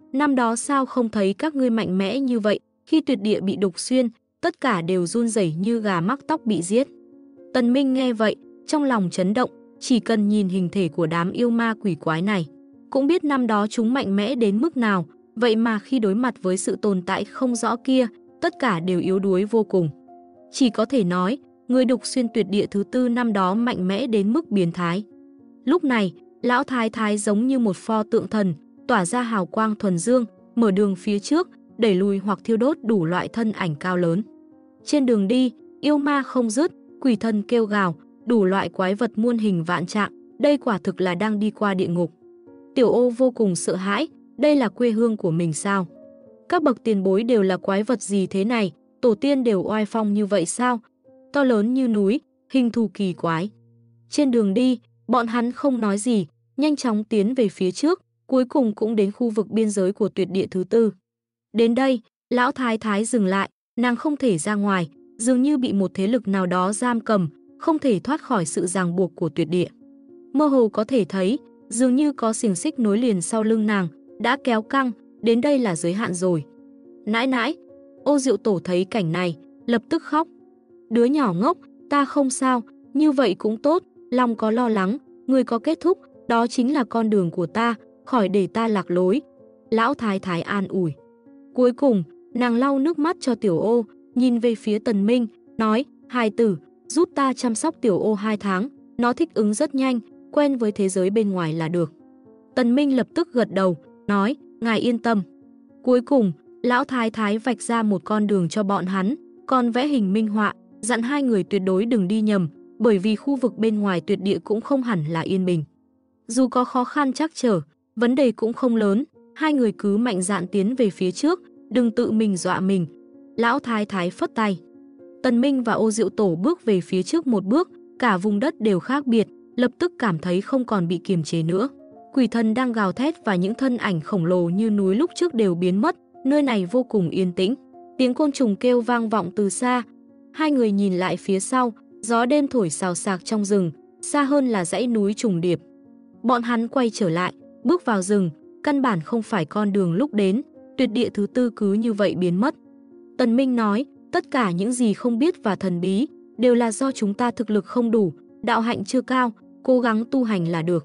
Năm đó sao không thấy các ngươi mạnh mẽ như vậy, khi tuyệt địa bị đục xuyên, tất cả đều run rẩy như gà mắc tóc bị giết. Tần Minh nghe vậy, trong lòng chấn động, chỉ cần nhìn hình thể của đám yêu ma quỷ quái này, cũng biết năm đó chúng mạnh mẽ đến mức nào, vậy mà khi đối mặt với sự tồn tại không rõ kia, tất cả đều yếu đuối vô cùng. Chỉ có thể nói, người đục xuyên tuyệt địa thứ tư năm đó mạnh mẽ đến mức biến thái. Lúc này, lão thái thái giống như một pho tượng thần, tỏa ra hào quang thuần dương, mở đường phía trước, đẩy lùi hoặc thiêu đốt đủ loại thân ảnh cao lớn. Trên đường đi, yêu ma không dứt, quỷ thần kêu gào, đủ loại quái vật muôn hình vạn trạng, đây quả thực là đang đi qua địa ngục. Tiểu Ô vô cùng sợ hãi, đây là quê hương của mình sao? Các bậc tiền bối đều là quái vật gì thế này, tổ tiên đều oai phong như vậy sao? To lớn như núi, hình thù kỳ quái. Trên đường đi, bọn hắn không nói gì, nhanh chóng tiến về phía trước, cuối cùng cũng đến khu vực biên giới của tuyệt địa thứ tư. Đến đây, lão thái thái dừng lại, nàng không thể ra ngoài, dường như bị một thế lực nào đó giam cầm, không thể thoát khỏi sự ràng buộc của tuyệt địa. Mơ hồ có thể thấy, dường như có xiềng xích nối liền sau lưng nàng, đã kéo căng, đến đây là giới hạn rồi. Nãi nãi, Ô Diệu Tổ thấy cảnh này, lập tức khóc. Đứa nhỏ ngốc, ta không sao, như vậy cũng tốt, lòng có lo lắng, người có kết thúc, đó chính là con đường của ta, khỏi để ta lạc lối. Lão thái thái an ủi. Cuối cùng, nàng lau nước mắt cho Tiểu Ô, nhìn về phía Tần Minh, nói, hài tử, giúp ta chăm sóc Tiểu Ô 2 tháng, nó thích ứng rất nhanh, quen với thế giới bên ngoài là được. Tần Minh lập tức gật đầu, nói, ngài yên tâm. Cuối cùng, lão thái thái vạch ra một con đường cho bọn hắn, còn vẽ hình minh họa, dặn hai người tuyệt đối đừng đi nhầm, bởi vì khu vực bên ngoài tuyệt địa cũng không hẳn là yên bình. Dù có khó khăn trắc trở, vấn đề cũng không lớn, hai người cứ mạnh dạn tiến về phía trước, đừng tự mình dọa mình. Lão thái thái phất tay. Tần Minh và Ô Diệu Tổ bước về phía trước một bước, cả vùng đất đều khác biệt, lập tức cảm thấy không còn bị kiềm chế nữa. Quỷ thần đang gào thét và những thân ảnh khổng lồ như núi lúc trước đều biến mất, nơi này vô cùng yên tĩnh. Tiếng côn trùng kêu vang vọng từ xa. Hai người nhìn lại phía sau, gió đêm thổi xào xạc trong rừng, xa hơn là dãy núi trùng điệp. Bọn hắn quay trở lại, bước vào rừng, căn bản không phải con đường lúc đến, tuyệt địa thứ tư cứ như vậy biến mất. Tần Minh nói, tất cả những gì không biết và thần bí, đều là do chúng ta thực lực không đủ, đạo hạnh chưa cao, cố gắng tu hành là được.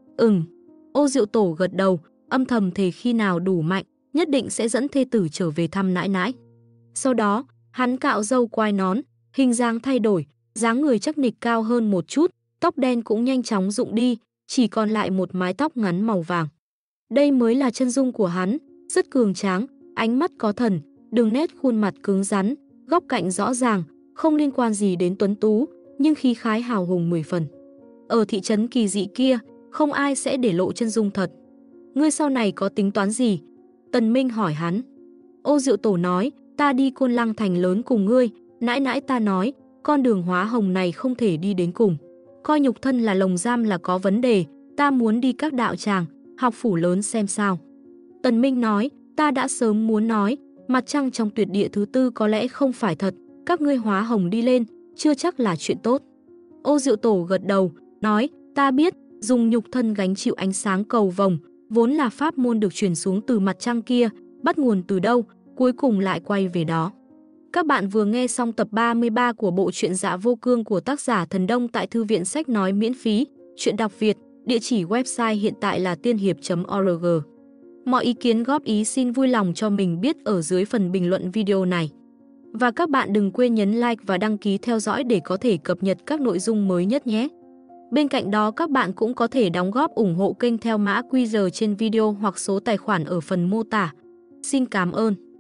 Ô Diệu Tổ gật đầu, âm thầm thề khi nào đủ mạnh, nhất định sẽ dẫn thê tử trở về thăm nãi nãi. Sau đó, hắn cạo râu quai nón, hình dáng thay đổi, dáng người chắc nịch cao hơn một chút, tóc đen cũng nhanh chóng rụng đi, chỉ còn lại một mái tóc ngắn màu vàng. Đây mới là chân dung của hắn, rất cường tráng, ánh mắt có thần, đường nét khuôn mặt cứng rắn, góc cạnh rõ ràng, không liên quan gì đến tuấn tú, nhưng khí khái hào hùng 10 phần. Ở thị trấn kỳ dị kia, không ai sẽ để lộ chân dung thật. Ngươi sau này có tính toán gì? Tần Minh hỏi hắn. Ô Diệu Tổ nói, ta đi Côn Lăng thành lớn cùng ngươi, nãi nãi ta nói, con đường hóa hồng này không thể đi đến cùng. Coi nhục thân là lồng giam là có vấn đề, ta muốn đi các đạo tràng, học phủ lớn xem sao. Tần Minh nói, ta đã sớm muốn nói, mặt trăng trong tuyệt địa thứ tư có lẽ không phải thật, các ngươi hóa hồng đi lên, chưa chắc là chuyện tốt. Ô Diệu Tổ gật đầu, nói, ta biết, dùng nhục thân gánh chịu ánh sáng cầu vồng, vốn là pháp môn được truyền xuống từ mặt trăng kia, bắt nguồn từ đâu, cuối cùng lại quay về đó. Các bạn vừa nghe xong tập 33 của bộ truyện Dạ Vô Cương của tác giả Thần Đông tại Thư viện Sách Nói miễn phí, truyện đọc Việt, địa chỉ website hiện tại là tiên hiệp.org. Mọi ý kiến góp ý xin vui lòng cho mình biết ở dưới phần bình luận video này. Và các bạn đừng quên nhấn like và đăng ký theo dõi để có thể cập nhật các nội dung mới nhất nhé. Bên cạnh đó các bạn cũng có thể đóng góp ủng hộ kênh theo mã QR trên video hoặc số tài khoản ở phần mô tả. Xin cảm ơn.